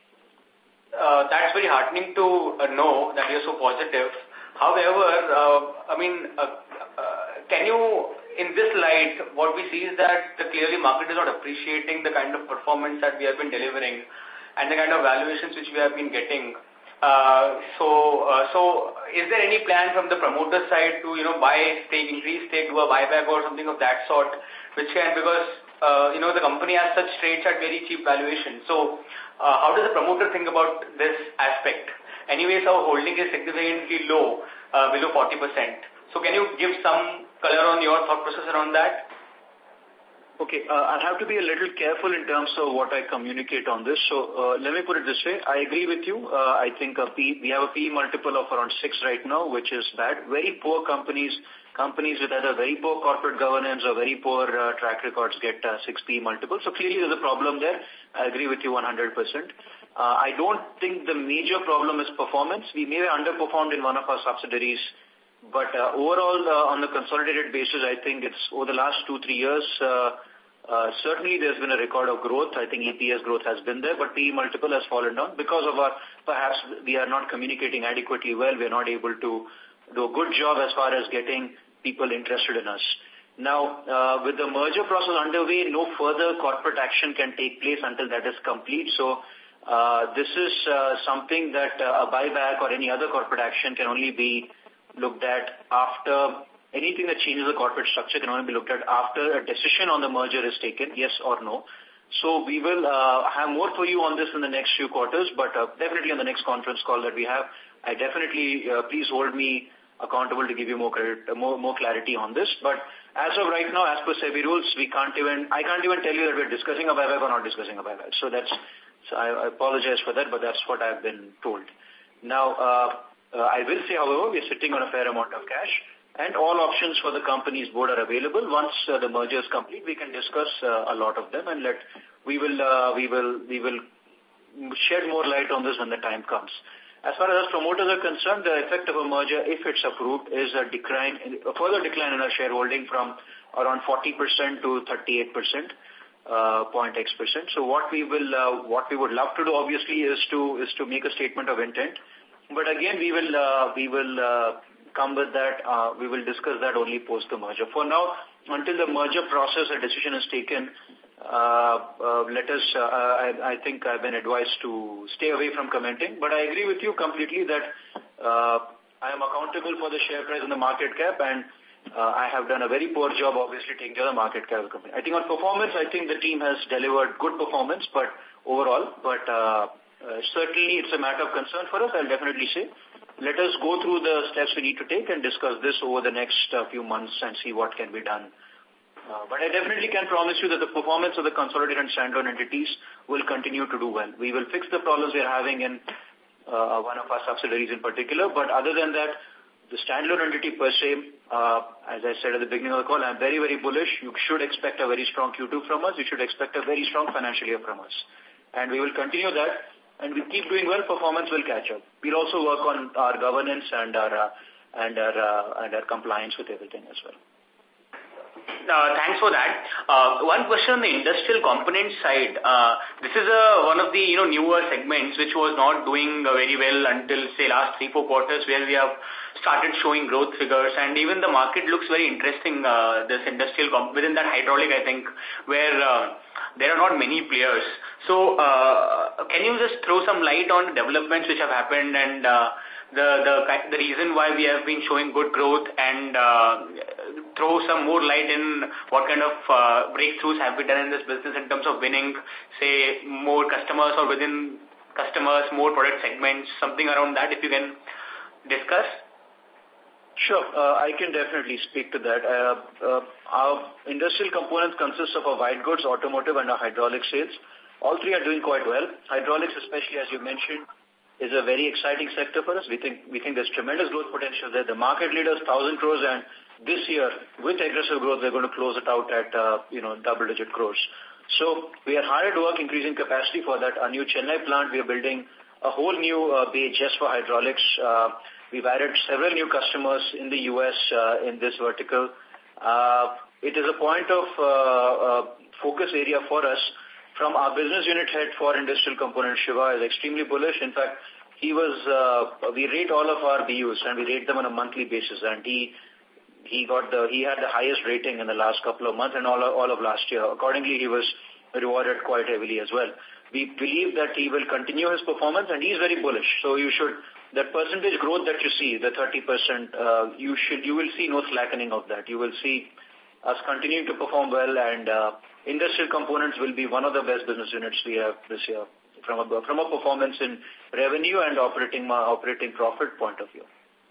Uh, that's very heartening to uh, know that you're so positive. However, uh, I mean, uh, uh, can you, in this light, what we see is that the clearly market is not appreciating the kind of performance that we have been delivering and the kind of valuations which we have been getting. Uh, so, uh, so is there any plan from the promoter side to, you know, buy stake, increase stake, do a buyback or something of that sort, which can, because, uh, you know, the company has such trades at very cheap valuation. So, uh, how does the promoter think about this aspect? Anyways, our holding is significantly low, uh, below forty percent. So, can you give some color on your thought process around that? Okay, uh, I'll have to be a little careful in terms of what I communicate on this. So uh, let me put it this way. I agree with you. Uh, I think a P, we have a P E multiple of around six right now, which is bad. Very poor companies, companies with either very poor corporate governance or very poor uh, track records get uh, six P E multiple. So clearly there's a problem there. I agree with you one hundred percent. Uh, I don't think the major problem is performance. We may have underperformed in one of our subsidiaries, but uh, overall uh, on the consolidated basis, I think it's over the last two, three years, uh, Uh, certainly there's been a record of growth. I think E P S growth has been there, but P E multiple has fallen down because of our, perhaps we are not communicating adequately well. We are not able to do a good job as far as getting people interested in us. Now, uh, with the merger process underway, no further corporate action can take place until that is complete. So Uh, this is uh, something that uh, a buyback or any other corporate action can only be looked at after, anything that changes the corporate structure can only be looked at after a decision on the merger is taken, yes or no. So we will uh, have more for you on this in the next few quarters, but uh, definitely on the next conference call that we have, I definitely, uh, please hold me accountable to give you more, credit, uh, more more clarity on this. But as of right now, as per SEBI rules, we can't even, I can't even tell you that we're discussing a buyback or not discussing a buyback. So that's, so I, I apologize for that, but that's what I've been told. Now, uh, uh, I will say, however, we're sitting on a fair amount of cash, and all options for the company's board are available. Once uh, the merger is complete, we can discuss uh, a lot of them, and let we will uh, we will we will shed more light on this when the time comes. As far as promoters are concerned, the effect of a merger, if it's approved, is a decline, a further decline in our shareholding from around forty percent to thirty-eight percent. Uh, zero point X percent. So what we will, uh, what we would love to do, obviously, is to is to make a statement of intent. But again, we will uh, we will uh, come with that. Uh, we will discuss that only post the merger. For now, until the merger process, a decision is taken. Uh, uh, let us. Uh, I, I think I've been advised to stay away from commenting. But I agree with you completely that uh, I am accountable for the share price and the market cap, and Uh, I have done a very poor job, obviously, taking care of the market cap of the company. I think on performance, I think the team has delivered good performance, but overall, but uh, uh, certainly it's a matter of concern for us, I'll definitely say. Let us go through the steps we need to take and discuss this over the next uh, few months and see what can be done. Uh, but I definitely can promise you that the performance of the consolidated and standalone entities will continue to do well. We will fix the problems we are having in uh, one of our subsidiaries in particular, but other than that, the standalone entity per se, uh, as I said at the beginning of the call, I'm very, very bullish. You should expect a very strong Q two from us. You should expect a very strong financial year from us. And we will continue that. And we keep doing well, performance will catch up. We'll also work on our governance and our, uh, and our, uh, and our compliance with everything as well. Uh, thanks for that. Uh, one question on the industrial component side. Uh, this is a, one of the you know newer segments which was not doing uh, very well until, say, last three, four quarters, where we have started showing growth figures, and even the market looks very interesting, uh, this industrial, comp within that hydraulic, I think, where uh, there are not many players. So uh, can you just throw some light on developments which have happened and uh, the, the, the reason why we have been showing good growth, and uh, throw some more light in what kind of uh, breakthroughs have we done in this business in terms of winning, say, more customers, or within customers, more product segments, something around that, if you can discuss? Sure, uh, I can definitely speak to that. Uh, uh, our industrial components consist of our white goods, automotive, and our hydraulic sales. All three are doing quite well. Hydraulics, especially as you mentioned, is a very exciting sector for us. We think we think there's tremendous growth potential there. The market leader is one thousand crores, and this year, with aggressive growth, we're going to close it out at uh, you know double-digit crores. So we are hard at work increasing capacity for that. Our new Chennai plant, we are building a whole new uh, bay just for hydraulics. Uh, we've added several new customers in the U S uh, in this vertical. Uh, it is a point of uh, uh, focus area for us. From our business unit head for industrial components, Shiva is extremely bullish. In fact, he was, uh, we rate all of our B Us, and we rate them on a monthly basis, and he he got the, he had the highest rating in the last couple of months and all of, all of last year. Accordingly, he was rewarded quite heavily as well. We believe that he will continue his performance, and he is very bullish. So you should, that percentage growth that you see, the thirty percent, uh, you should, you will see no slackening of that. You will see us continuing to perform well, and uh, industrial components will be one of the best business units we have this year from a, from a performance in revenue and operating operating profit point of view.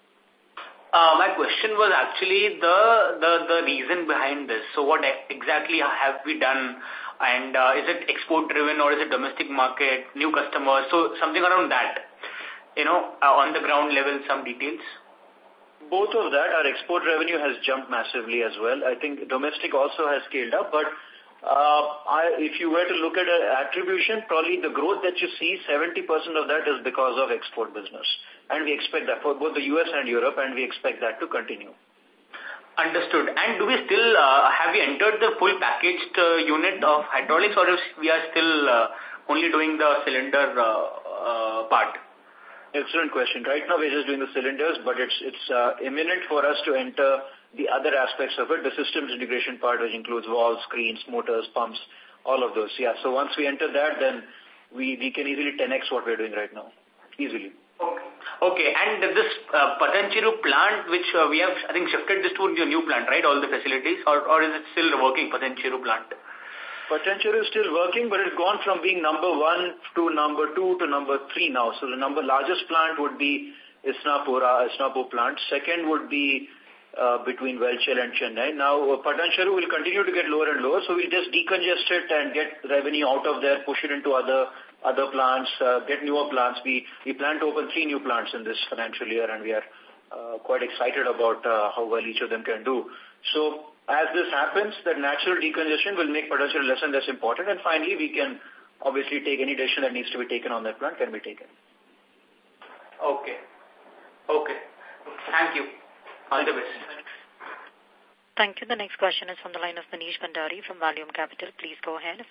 Uh, my question was actually the, the, the reason behind this. So what exactly have we done, and uh, is it export driven or is it domestic market, new customers? So something around that, you know, uh, on the ground level, some details. Both of that. Our export revenue has jumped massively as well. I think domestic also has scaled up, but uh, I, if you were to look at an attribution, probably the growth that you see, seventy percent of that is because of export business. And we expect that for both the U S and Europe, and we expect that to continue. Understood. And do we still, uh, have we entered the full packaged uh, unit of hydraulics, or is we are still uh, only doing the cylinder uh, uh, part? Excellent question. Right now we're just doing the cylinders, but it's it's uh, imminent for us to enter the other aspects of it, the systems integration part, which includes valves, screens, motors, pumps, all of those. Yeah. So once we enter that, then we, we can easily ten X what we're doing right now. Easily. Okay. Okay. And this uh, Patancheru plant, which uh, we have, I think, shifted this to a new plant, right? All the facilities, or, or is it still working, Patancheru plant? Patancheru is still working, but it's gone from being number one to number two to number three now. So the number largest plant would be Isnapura, Isnapur plant. Second would be uh, between Velchel and Chennai. Now, uh, Patancheru will continue to get lower and lower, so we'll just decongest it and get revenue out of there, push it into other other plants, uh, get newer plants. We, we plan to open three new plants in this financial year, and we are uh, quite excited about uh, how well each of them can do. So as this happens, that natural decongestion will make Patancheru less and less important, and finally we can obviously take any decision that needs to be taken on that plant can be taken. Okay. Okay. Thank you. All the best. Thank you. The next question is from the line of Manish Bhandari from Valium Capital. Please go ahead.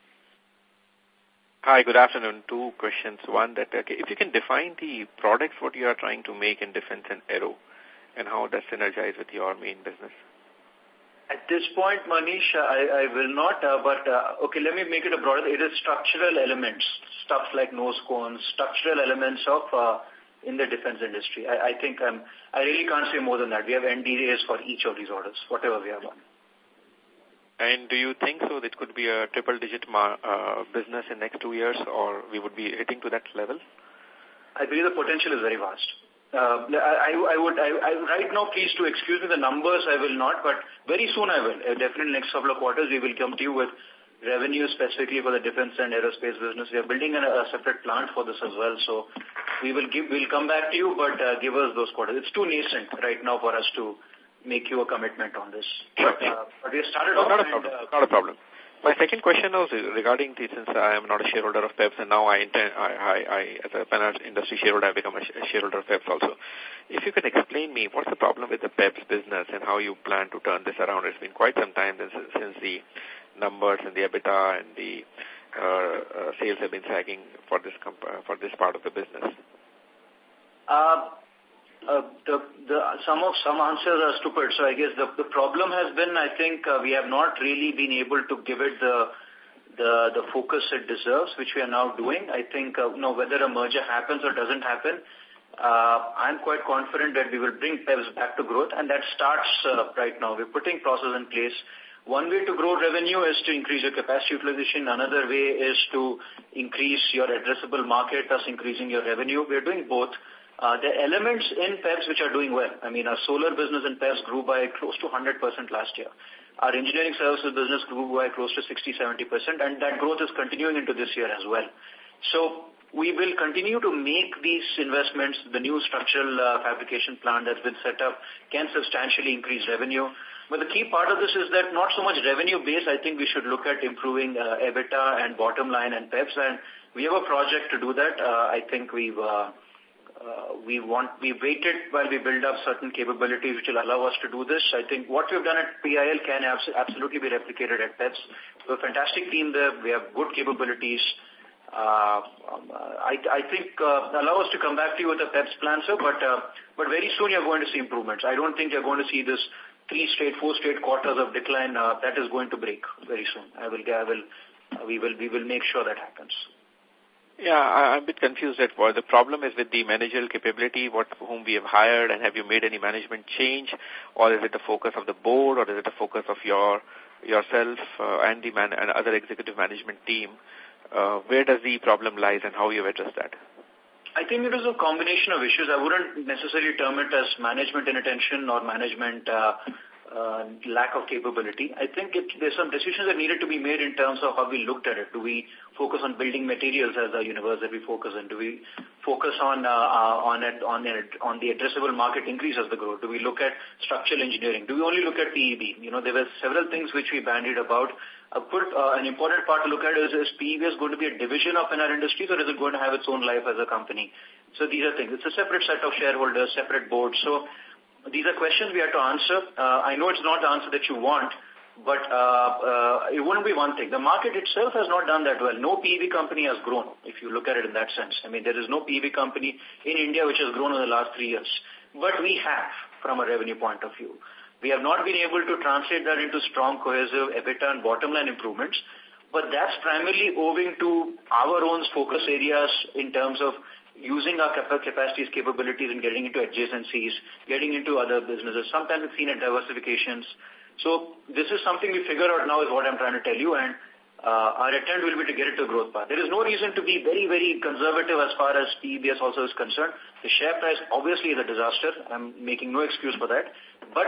Hi, good afternoon. Two questions. One, that okay, if you can define the products what you are trying to make in defense and aero, and how that synergize with your main business. At this point, Manish, I, I will not, uh, but uh, okay, let me make it a broader. It is structural elements, stuff like nose cones, structural elements of uh, in the defense industry. I, I think um, I really can't say more than that. We have N D As for each of these orders, whatever we have on. And do you think so that could be a triple-digit uh, business in next two years, or we would be hitting to that level? I believe the potential is very vast. Uh, I, I would, I, I, right now, please to excuse me the numbers, I will not, but very soon I will. Uh, definitely next couple of quarters, we will come to you with revenue specifically for the defense and aerospace business. We are building a, a separate plant for this as well, so we will give, we'll come back to you, but uh, give us those quarters. It's too nascent right now for us to make you a commitment on this. But, uh, but we started no, off not a and, problem. Uh, not a problem. My second question was regarding the, since I am not a shareholder of P E B S and now I intend, I, I, I as a Pennar industry shareholder, I become a shareholder of P E B S also. If you can explain me what's the problem with the P E B S business and how you plan to turn this around. It's been quite some time since, since the numbers and the EBITDA and the uh, uh, sales have been sagging for this comp for this part of the business. Uh, Uh, the, the, some of some answers are stupid. So I guess the, the problem has been, I think uh, we have not really been able to give it the the, the focus it deserves, which we are now doing. I think, uh, you know, whether a merger happens or doesn't happen, uh, I'm quite confident that we will bring P E B S back to growth, and that starts uh, right now. We're putting process in place. One way to grow revenue is to increase your capacity utilization. Another way is to increase your addressable market, thus increasing your revenue. We're doing both. Uh, the elements in P E B S which are doing well. I mean, our solar business in P E B S grew by close to one hundred percent last year. Our engineering services business grew by close to sixty to seventy percent, and that growth is continuing into this year as well. So we will continue to make these investments. The new structural uh, fabrication plant that's been set up can substantially increase revenue. But the key part of this is that not so much revenue base. I think we should look at improving uh, EBITDA and bottom line and P E B S, and we have a project to do that. Uh, I think we've... Uh, Uh, we want, we waited while we build up certain capabilities which will allow us to do this. I think what we've done at P I L can abs absolutely be replicated at P E B S. We have a fantastic team there. We have good capabilities. Uh, um, I, I think uh, allow us to come back to you with a P E B S plan, sir, but, uh, but very soon you're going to see improvements. I don't think you're going to see this three straight, four straight quarters of decline. Uh, that is going to break very soon. I will, I will, uh, we will, we will make sure that happens. Yeah, I'm a bit confused at what the problem is with the managerial capability, what whom we have hired, and have you made any management change, or is it the focus of the board, or is it the focus of your yourself uh, and the man and other executive management team? Uh, where does the problem lies, and how you address that? I think it is a combination of issues. I wouldn't necessarily term it as management inattention or management uh, uh, lack of capability. I think it, there's some decisions that needed to be made in terms of how we looked at it. Do we focus on building materials as the universe that we focus on? Do we focus on uh, uh, on it, on it, on the addressable market increase as the growth? Do we look at structural engineering? Do we only look at P E B? You know, there were several things which we bandied about. A good, uh, an important part to look at is, is P E B is going to be a division of Pennar Industries, or is it going to have its own life as a company? So these are things. It's a separate set of shareholders, separate board. So these are questions we have to answer. Uh, I know it's not the answer that you want, but uh, uh, it wouldn't be one thing. The market itself has not done that well. No P E B company has grown, if you look at it in that sense. I mean, there is no P E B company in India which has grown in the last three years. But we have, from a revenue point of view. We have not been able to translate that into strong, cohesive EBITDA and bottom line improvements. but that's primarily owing to our own focus areas in terms of using our capacities, capabilities, and getting into adjacencies, getting into other businesses. Sometimes it's seen at diversifications. So this is something we figure out now is what I'm trying to tell you, and uh, our attempt will be to get it to a growth path. There is no reason to be very, very conservative as far as P E B S also is concerned. The share price obviously is a disaster. I'm making no excuse for that. But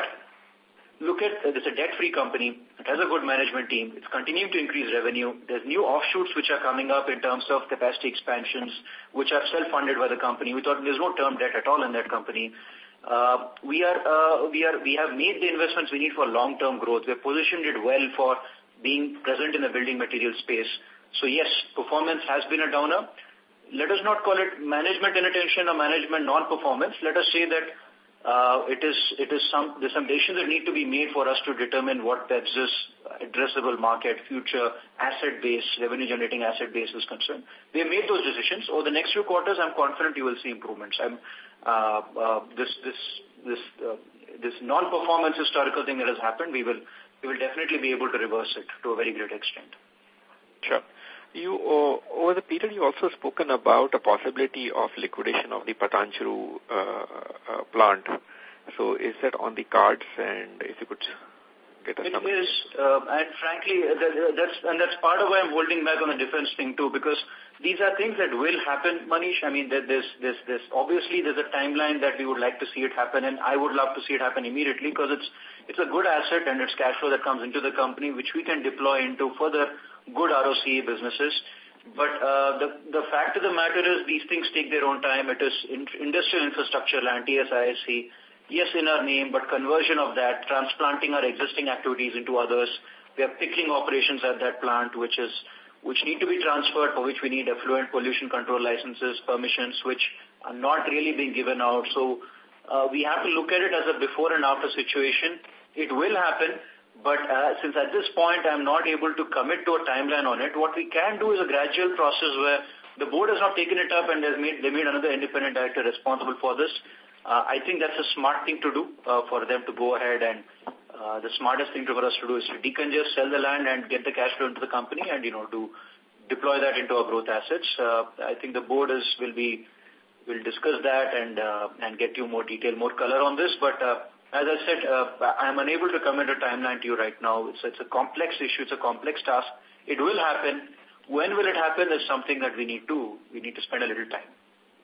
look at, uh, it's a debt-free company. It has a good management team. It's continuing to increase revenue. There's new offshoots which are coming up in terms of capacity expansions, which are self-funded by the company. We thought there's no term debt at all in that company. Uh, we are, uh, we are, we have made the investments we need for long-term growth. We've positioned it well for being present in the building material space. So yes, performance has been a downer. Let us not call it management inattention or management non-performance. Let us say that Uh, it is, it is some, there's some decisions that need to be made for us to determine what Pepsi's addressable market, future asset base, revenue generating asset base is concerned. We have made those decisions. Over the next few quarters, I'm confident you will see improvements. I'm, uh, uh, this, this, this, uh, this non-performance historical thing that has happened, we will, we will definitely be able to reverse it to a very great extent. Sure. You, uh, over the period, you also spoken about a possibility of liquidation of the Patancheru uh, uh, plant. So is that on the cards? And if you could get us It some... is, uh, and frankly, that, that's and that's part of why I'm holding back on the defense thing too, because these are things that will happen, Manish. I mean, there's, there's, there's, obviously there's a timeline that we would like to see it happen, and I would love to see it happen immediately because it's, it's a good asset and it's cash flow that comes into the company, which we can deploy into further good R O C E businesses. But uh, the, the fact of the matter is these things take their own time. It is in, industrial infrastructure land, T S I S C, yes in our name, but conversion of that, transplanting our existing activities into others. We have pickling operations at that plant, which is which need to be transferred, for which we need effluent pollution control licenses, permissions, which are not really being given out. So uh, we have to look at it as a before and after situation. It will happen. But uh, since at this point I'm not able to commit to a timeline on it, what we can do is a gradual process where the board has not taken it up and has made, they made another independent director responsible for this. Uh, I think that's a smart thing to do uh, for them to go ahead, and uh, the smartest thing for us to do is to decongest, sell the land and get the cash flow into the company and, you know, to deploy that into our growth assets. Uh, I think the board is, will be, will discuss that and, uh, and get you more detail, more color on this. But, uh, as I said, uh, I'm unable to commit a timeline to you right now. It's, it's a complex issue. It's a complex task. It will happen. When will it happen is something that we need to, we need to spend a little time.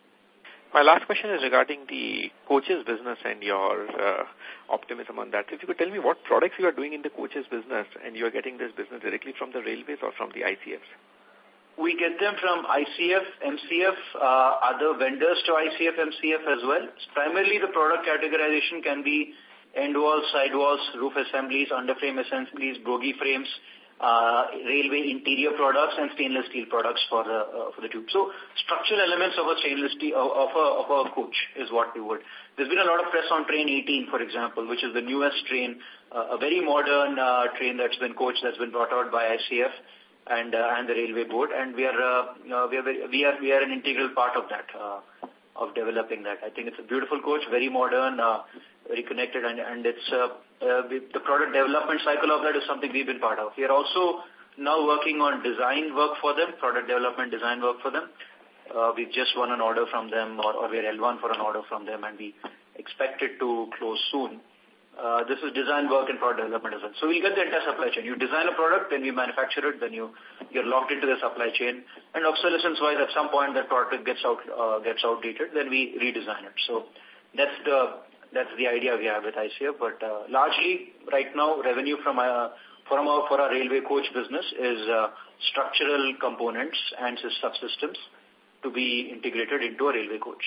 My last question is regarding the coaches business and your uh, optimism on that. If you could tell me what products you are doing in the coaches business and you are getting this business directly from the railways or from the I C Fs? We get them from I C F, M C F, uh, other vendors to I C F, M C F as well. Primarily the product categorization can be end walls, side walls, roof assemblies, underframe assemblies, bogie frames, uh, railway interior products and stainless steel products for the, uh, for the tube. So structural elements of a stainless steel, of a, of a coach is what we would. There's been a lot of press on train eighteen, for example, which is the newest train, uh, a very modern uh, train that's been coached, that's been brought out by I C F. And, uh, and the railway board, and we are, uh, uh, we are, we are, we are an integral part of that, uh, of developing that. I think it's a beautiful coach, very modern, uh, very connected, and, and it's, uh, uh, the product development cycle of that is something we've been part of. We are also now working on design work for them, product development design work for them. Uh, we've just won an order from them, or, or we're L one for an order from them, and we expect it to close soon. Uh, this is design work and product development as well. So we'll get the entire supply chain. You design a product, then we manufacture it, then you, you're locked into the supply chain. And obsolescence-wise, at some point that product gets out, uh, gets outdated, then we redesign it. So that's the, that's the idea we have with I C F. But uh, largely, right now, revenue from, uh, from our, for our railway coach business is uh, structural components and subsystems to be integrated into a railway coach.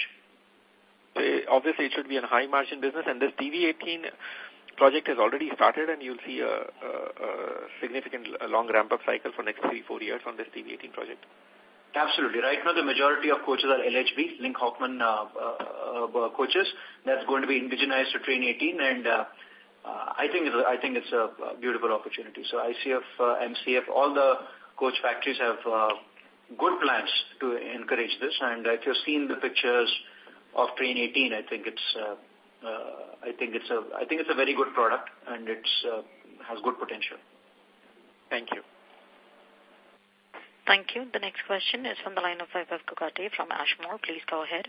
Obviously, it should be a high-margin business, and this T V eighteen project has already started, and you'll see a, a, a significant a long ramp-up cycle for next three, four years on this T V eighteen project. Absolutely. Right now, the majority of coaches are L H B, Link Hoffman uh, uh, uh, coaches. That's going to be indigenized to Train eighteen, and uh, uh, I think it's a, I think it's a beautiful opportunity. So I C F, uh, M C F, all the coach factories have uh, good plans to encourage this, and if you've seen the pictures of Train eighteen, I think it's uh, uh, I think it's a I think it's a very good product, and it's uh, has good potential. Thank you. Thank you. The next question is from the line of Vaibhav Kokate from Ashmore. Please go ahead.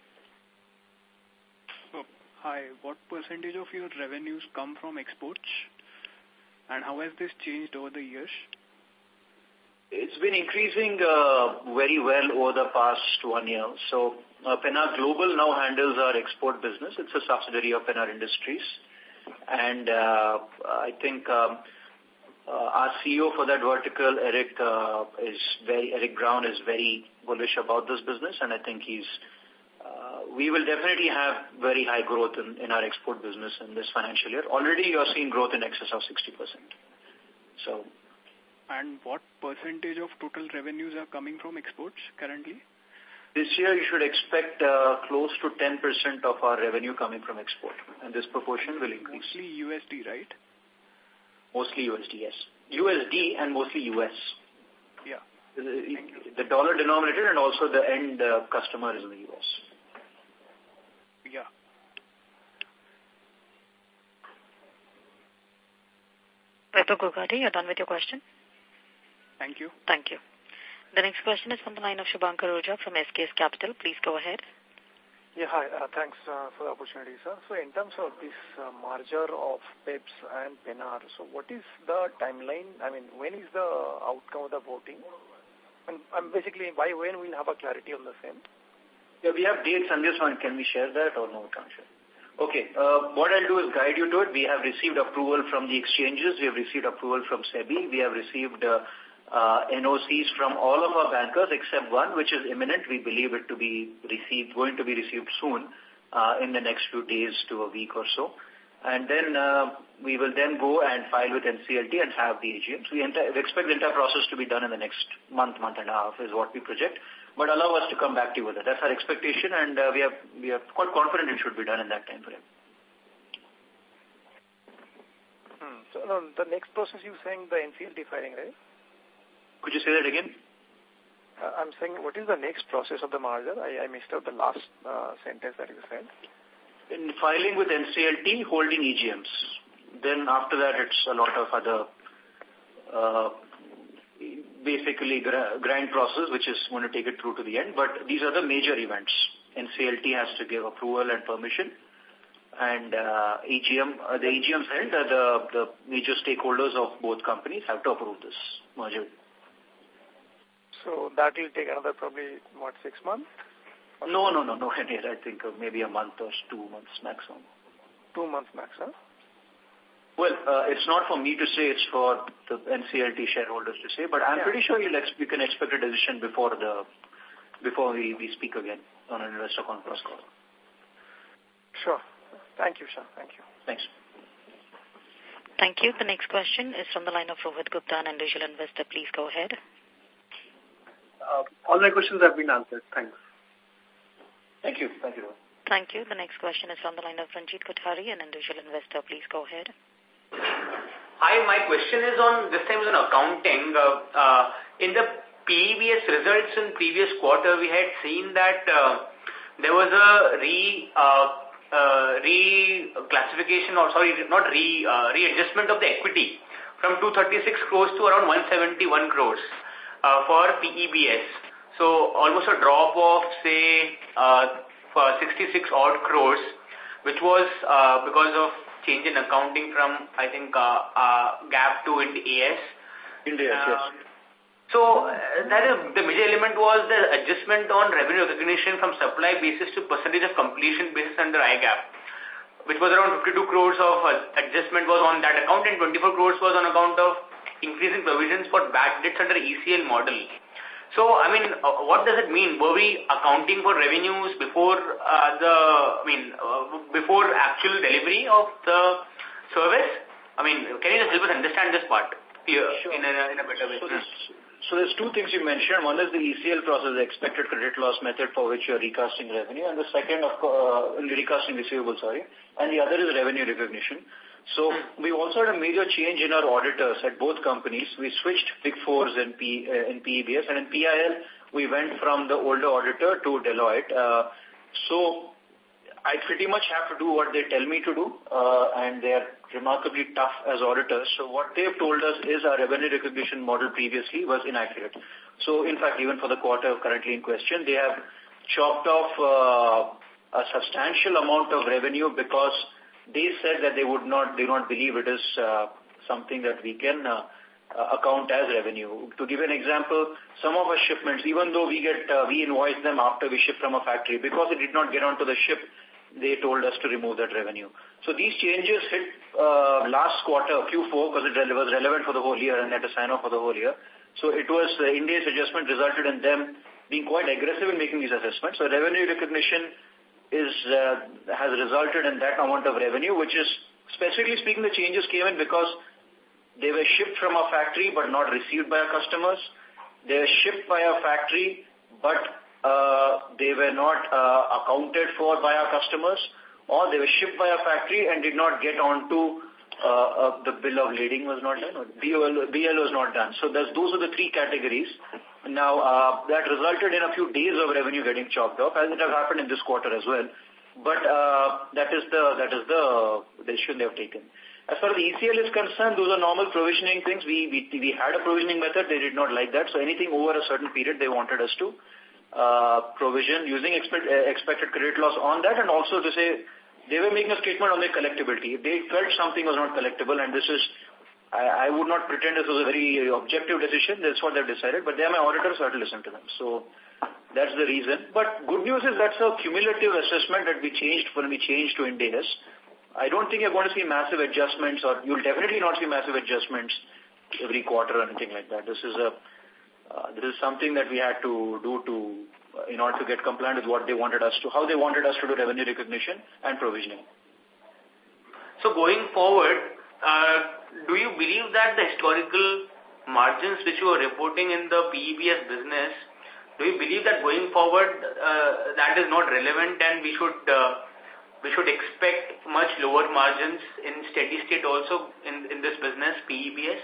Oh, hi. What percentage of your revenues come from exports? And how has this changed over the years? It's been increasing uh, very well over the past one year. So uh, Pennar Global now handles our export business. It's a subsidiary of Pennar Industries. And uh, I think um, uh, our C E O for that vertical, Eric, uh, is very, Eric Brown is very bullish about this business. And I think he's, uh, we will definitely have very high growth in, in our export business in this financial year. Already you're seeing growth in excess of sixty percent. So. And what percentage of total revenues are coming from exports currently? This year you should expect uh, close to ten percent of our revenue coming from export. And this proportion will increase. Mostly U S D, right? Mostly U S D, yes. U S D and mostly U S. Yeah. The, the dollar denominated and also the end uh, customer is in the U S. Yeah. Vaibhav Kokate, you're done with your question? Thank you. Thank you. The next question is from the line of Shubhankar Roja from S K S Capital. Please go ahead. Yeah, hi. Uh, thanks uh, for the opportunity, sir. So in terms of this uh, merger of P E B S and Pennar, so what is the timeline? I mean, when is the outcome of the voting? And um, basically, by when we'll have a clarity on the same? Yeah, we have dates on this one. Can we share that or no? Can't share. Okay, uh, what I'll do is guide you to it. We have received approval from the exchanges. We have received approval from SEBI. We have received uh, uh, N O Cs from all of our bankers except one, which is imminent. We believe it to be received, going to be received soon uh, in the next few days to a week or so. And then uh, we will then go and file with N C L T and have the A G M. So we, enti- we expect the entire process to be done in the next month, month and a half is what we project. But allow us to come back to you with it. That's our expectation, and uh, we, have, we are quite confident it should be done in that time frame. Hmm. So no, the next process you're saying the N C L T filing, right? Could you say that again? Uh, I'm saying, what is the next process of the merger? I, I missed out the last uh, sentence that you said. In filing with N C L T, holding E G Ms. Then after that, it's a lot of other, uh, basically grind process, which is going to take it through to the end. But these are the major events. N C L T has to give approval and permission. And uh, E G M, uh, the E G Ms held, uh, the, the major stakeholders of both companies have to approve this merger. So that will take another probably, what, six months? No, no, no, no. I think uh, maybe a month or two months maximum. Two months max, huh? Well, uh, it's not for me to say, it's for the N C L T shareholders to say, but I'm yeah. pretty sure you'll ex you can expect a decision before the before we, we speak again on an investor conference call. Sure. Thank you, sir. Thank you. Thanks. Thank you. The next question is from the line of Rohit Gupta, an individual investor. Please go ahead. Uh, all my questions have been answered. Thanks. Thank you. Thank you. Thank you. The next question is from the line of Ranjit Kothari, an individual investor. Please go ahead. Hi, my question is on, this time is on accounting. Uh, uh, in the P E B S results in previous quarter, we had seen that uh, there was a re, uh, uh, reclassification or sorry, not re, uh, readjustment of the equity from two hundred thirty-six crores to around one hundred seventy-one crores. Uh, for P E B S. So almost a drop of, say, uh, for sixty-six odd crores, which was uh, because of change in accounting from, I think, uh, uh, GAAP to Ind A S. Ind A S, uh, yes. So uh, that is, the major element was the adjustment on revenue recognition from supply basis to percentage of completion basis under I GAAP, which was around fifty-two crores of uh, adjustment was on that account, and twenty-four crores was on account of increasing provisions for bad debts under E C L model. So, I mean, uh, what does it mean? Were we accounting for revenues before uh, the, I mean, uh, before actual delivery of the service? I mean, can you just help us understand this part here sure. in, a, in a better way? So, this, so there's two things you mentioned. One is the E C L process, the expected credit loss method for which you're recasting revenue, and the second, of uh, recasting receivables, sorry, and the other is revenue recognition. So we also had a major change in our auditors at both companies. We switched Big Fours in, P, uh, in P E B S, and in P I L, we went from the older auditor to Deloitte. Uh, so I pretty much have to do what they tell me to do, uh, and they are remarkably tough as auditors. So what they've told us is our revenue recognition model previously was inaccurate. So, in fact, even for the quarter currently in question, they have chopped off uh, a substantial amount of revenue because they said that they would not, they do not believe it is uh, something that we can uh, uh, account as revenue. To give an example, some of our shipments, even though we get, uh, we invoice them after we ship from a factory, because it did not get onto the ship, they told us to remove that revenue. So these changes hit uh, last quarter, Q four, because it was relevant for the whole year and had to sign off for the whole year. So it was, uh, India's adjustment resulted in them being quite aggressive in making these assessments. So revenue recognition is uh, has resulted in that amount of revenue, which is, specifically speaking, the changes came in because they were shipped from a factory but not received by our customers. They were shipped by a factory but uh, they were not uh, accounted for by our customers, or they were shipped by a factory and did not get onto uh, uh, the bill of lading was not done, or B L, B L was not done. So those are the three categories. Now, uh, that resulted in a few days of revenue getting chopped off, as it has happened in this quarter as well. But uh, that is the that is the decision they have taken. As far as the E C L is concerned, those are normal provisioning things. We, we, we had a provisioning method. They did not like that. So anything over a certain period, they wanted us to uh, provision using expect, uh, expected credit loss on that, and also to say they were making a statement on their collectability. If they felt something was not collectible, and this is, I, I would not pretend this was a very objective decision. That's what they've decided. But they are my auditors, so I have to listen to them. So that's the reason. But good news is that's a cumulative assessment that we changed when we changed to Ind AS. I don't think you're going to see massive adjustments, or you'll definitely not see massive adjustments every quarter or anything like that. This is a uh, this is something that we had to do to uh, in order to get compliant with what they wanted us to, how they wanted us to do revenue recognition and provisioning. So going forward, uh, do you believe that the historical margins which you are reporting in the P E B S business, do you believe that going forward uh, that is not relevant and we should uh, we should expect much lower margins in steady state also in, in this business, P E B S?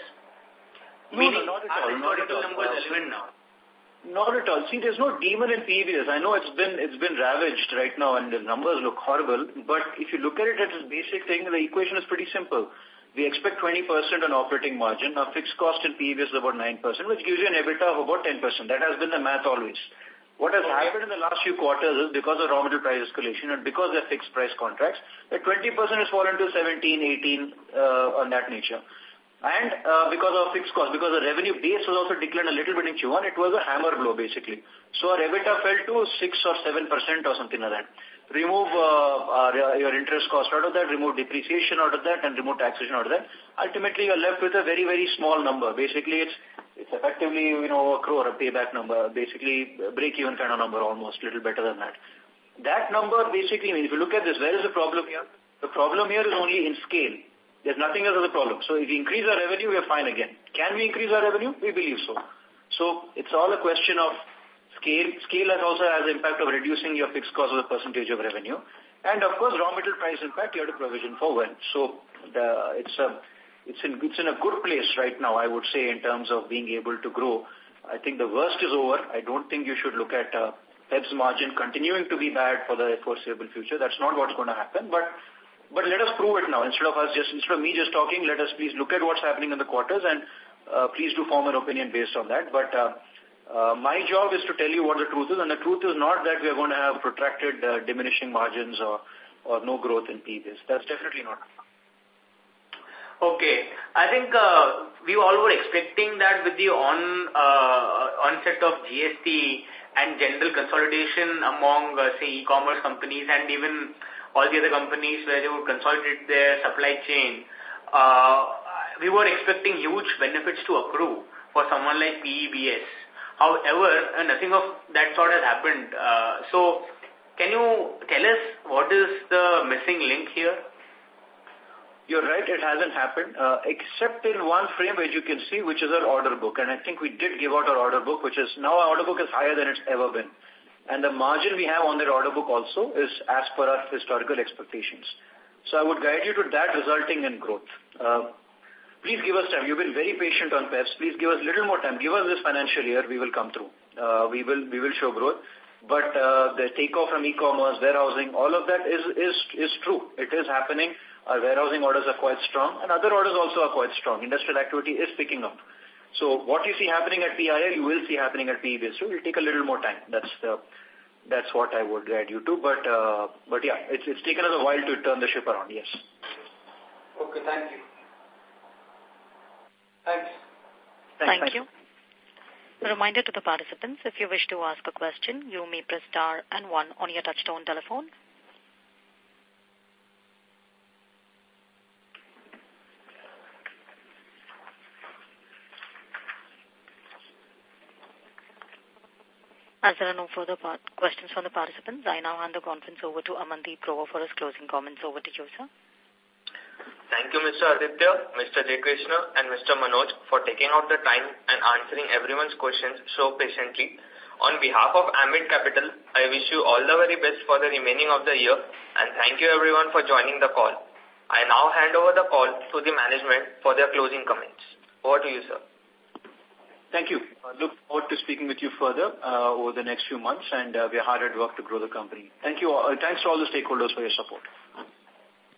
No, Meaning, no, not at are all. Not at historical all. numbers relevant now? Not at all. See, there's no demon in P E B S. I know it's been it's been ravaged right now and the numbers look horrible, but if you look at it as a basic thing, the equation is pretty simple. We expect twenty percent on operating margin. Our fixed cost in P E B S is about nine percent, which gives you an EBITDA of about ten percent. That has been the math always. What has okay. happened in the last few quarters is because of raw material price escalation and because they're fixed price contracts, that twenty percent has fallen to seventeen, eighteen uh, on that nature. And uh, because of fixed cost, because the revenue base was also declined a little bit in Q one, it was a hammer blow basically. So our EBITDA fell to six or seven percent or something like that. Remove uh, our, your interest cost out of that, remove depreciation out of that, and remove taxation out of that. Ultimately, you're left with a very, very small number. Basically, it's it's effectively, you know, a crore, a payback number, basically break-even kind of number almost, little better than that. That number basically means, if you look at this, where is the problem here? The problem here is only in scale. There's nothing else as a problem. So if we increase our revenue, we're fine again. Can we increase our revenue? We believe so. So it's all a question of scale. Scale has also has the impact of reducing your fixed cost as a percentage of revenue. And of course, raw material price impact, you have to provision for well. So the, it's a, it's in, it's in a good place right now, I would say, in terms of being able to grow. I think the worst is over. I don't think you should look at uh, P E B's margin continuing to be bad for the foreseeable future. That's not what's going to happen. But But let us prove it now. Instead of us just, instead of me just talking, let us please look at what's happening in the quarters and uh, please do form an opinion based on that. But uh, uh, my job is to tell you what the truth is, and the truth is not that we are going to have protracted uh, diminishing margins or, or no growth in P E B S. That's definitely not. Okay. I think uh, we all were expecting that with the on uh, onset of G S T and general consolidation among, uh, say, e-commerce companies and even all the other companies where they would consolidate their supply chain, uh, we were expecting huge benefits to accrue for someone like P E B S. However, uh, nothing of that sort has happened. Uh, so, can you tell us what is the missing link here? You're right, it hasn't happened, uh, except in one frame where you can see, which is our order book. And I think we did give out our order book, which is, now our order book is higher than it's ever been. And the margin we have on that order book also is as per our historical expectations. So I would guide you to that, resulting in growth. Uh, please give us time. You've been very patient on P E Bs. Please give us a little more time. Give us this financial year. We will come through. Uh, we will we will show growth. But uh, the takeoff from e-commerce, warehousing, all of that is, is, is true. It is happening. Our warehousing orders are quite strong, and other orders also are quite strong. Industrial activity is picking up. So what you see happening at P I L, you will see happening at P E B S too. It will take a little more time. That's the, that's what I would guide you to. But, uh, but yeah, it's, it's taken us a while to turn the ship around, yes. Okay, thank you. Thanks. Thank, Thank you. A reminder to the participants, if you wish to ask a question, you may press star and one on your touchtone telephone. As there are no further questions from the participants, I now hand the conference over to Amandeep Grover for his closing comments. Over to you, sir. Thank you, Mister Aditya, Mister J. Krishna, and Mister Manoj for taking out the time and answering everyone's questions so patiently. On behalf of Ambit Capital, I wish you all the very best for the remaining of the year, and thank you everyone for joining the call. I now hand over the call to the management for their closing comments. Over to you, sir. Thank you. I look forward to speaking with you further uh, over the next few months, and uh, we are hard at work to grow the company. Thank you. All, uh, thanks to all the stakeholders for your support.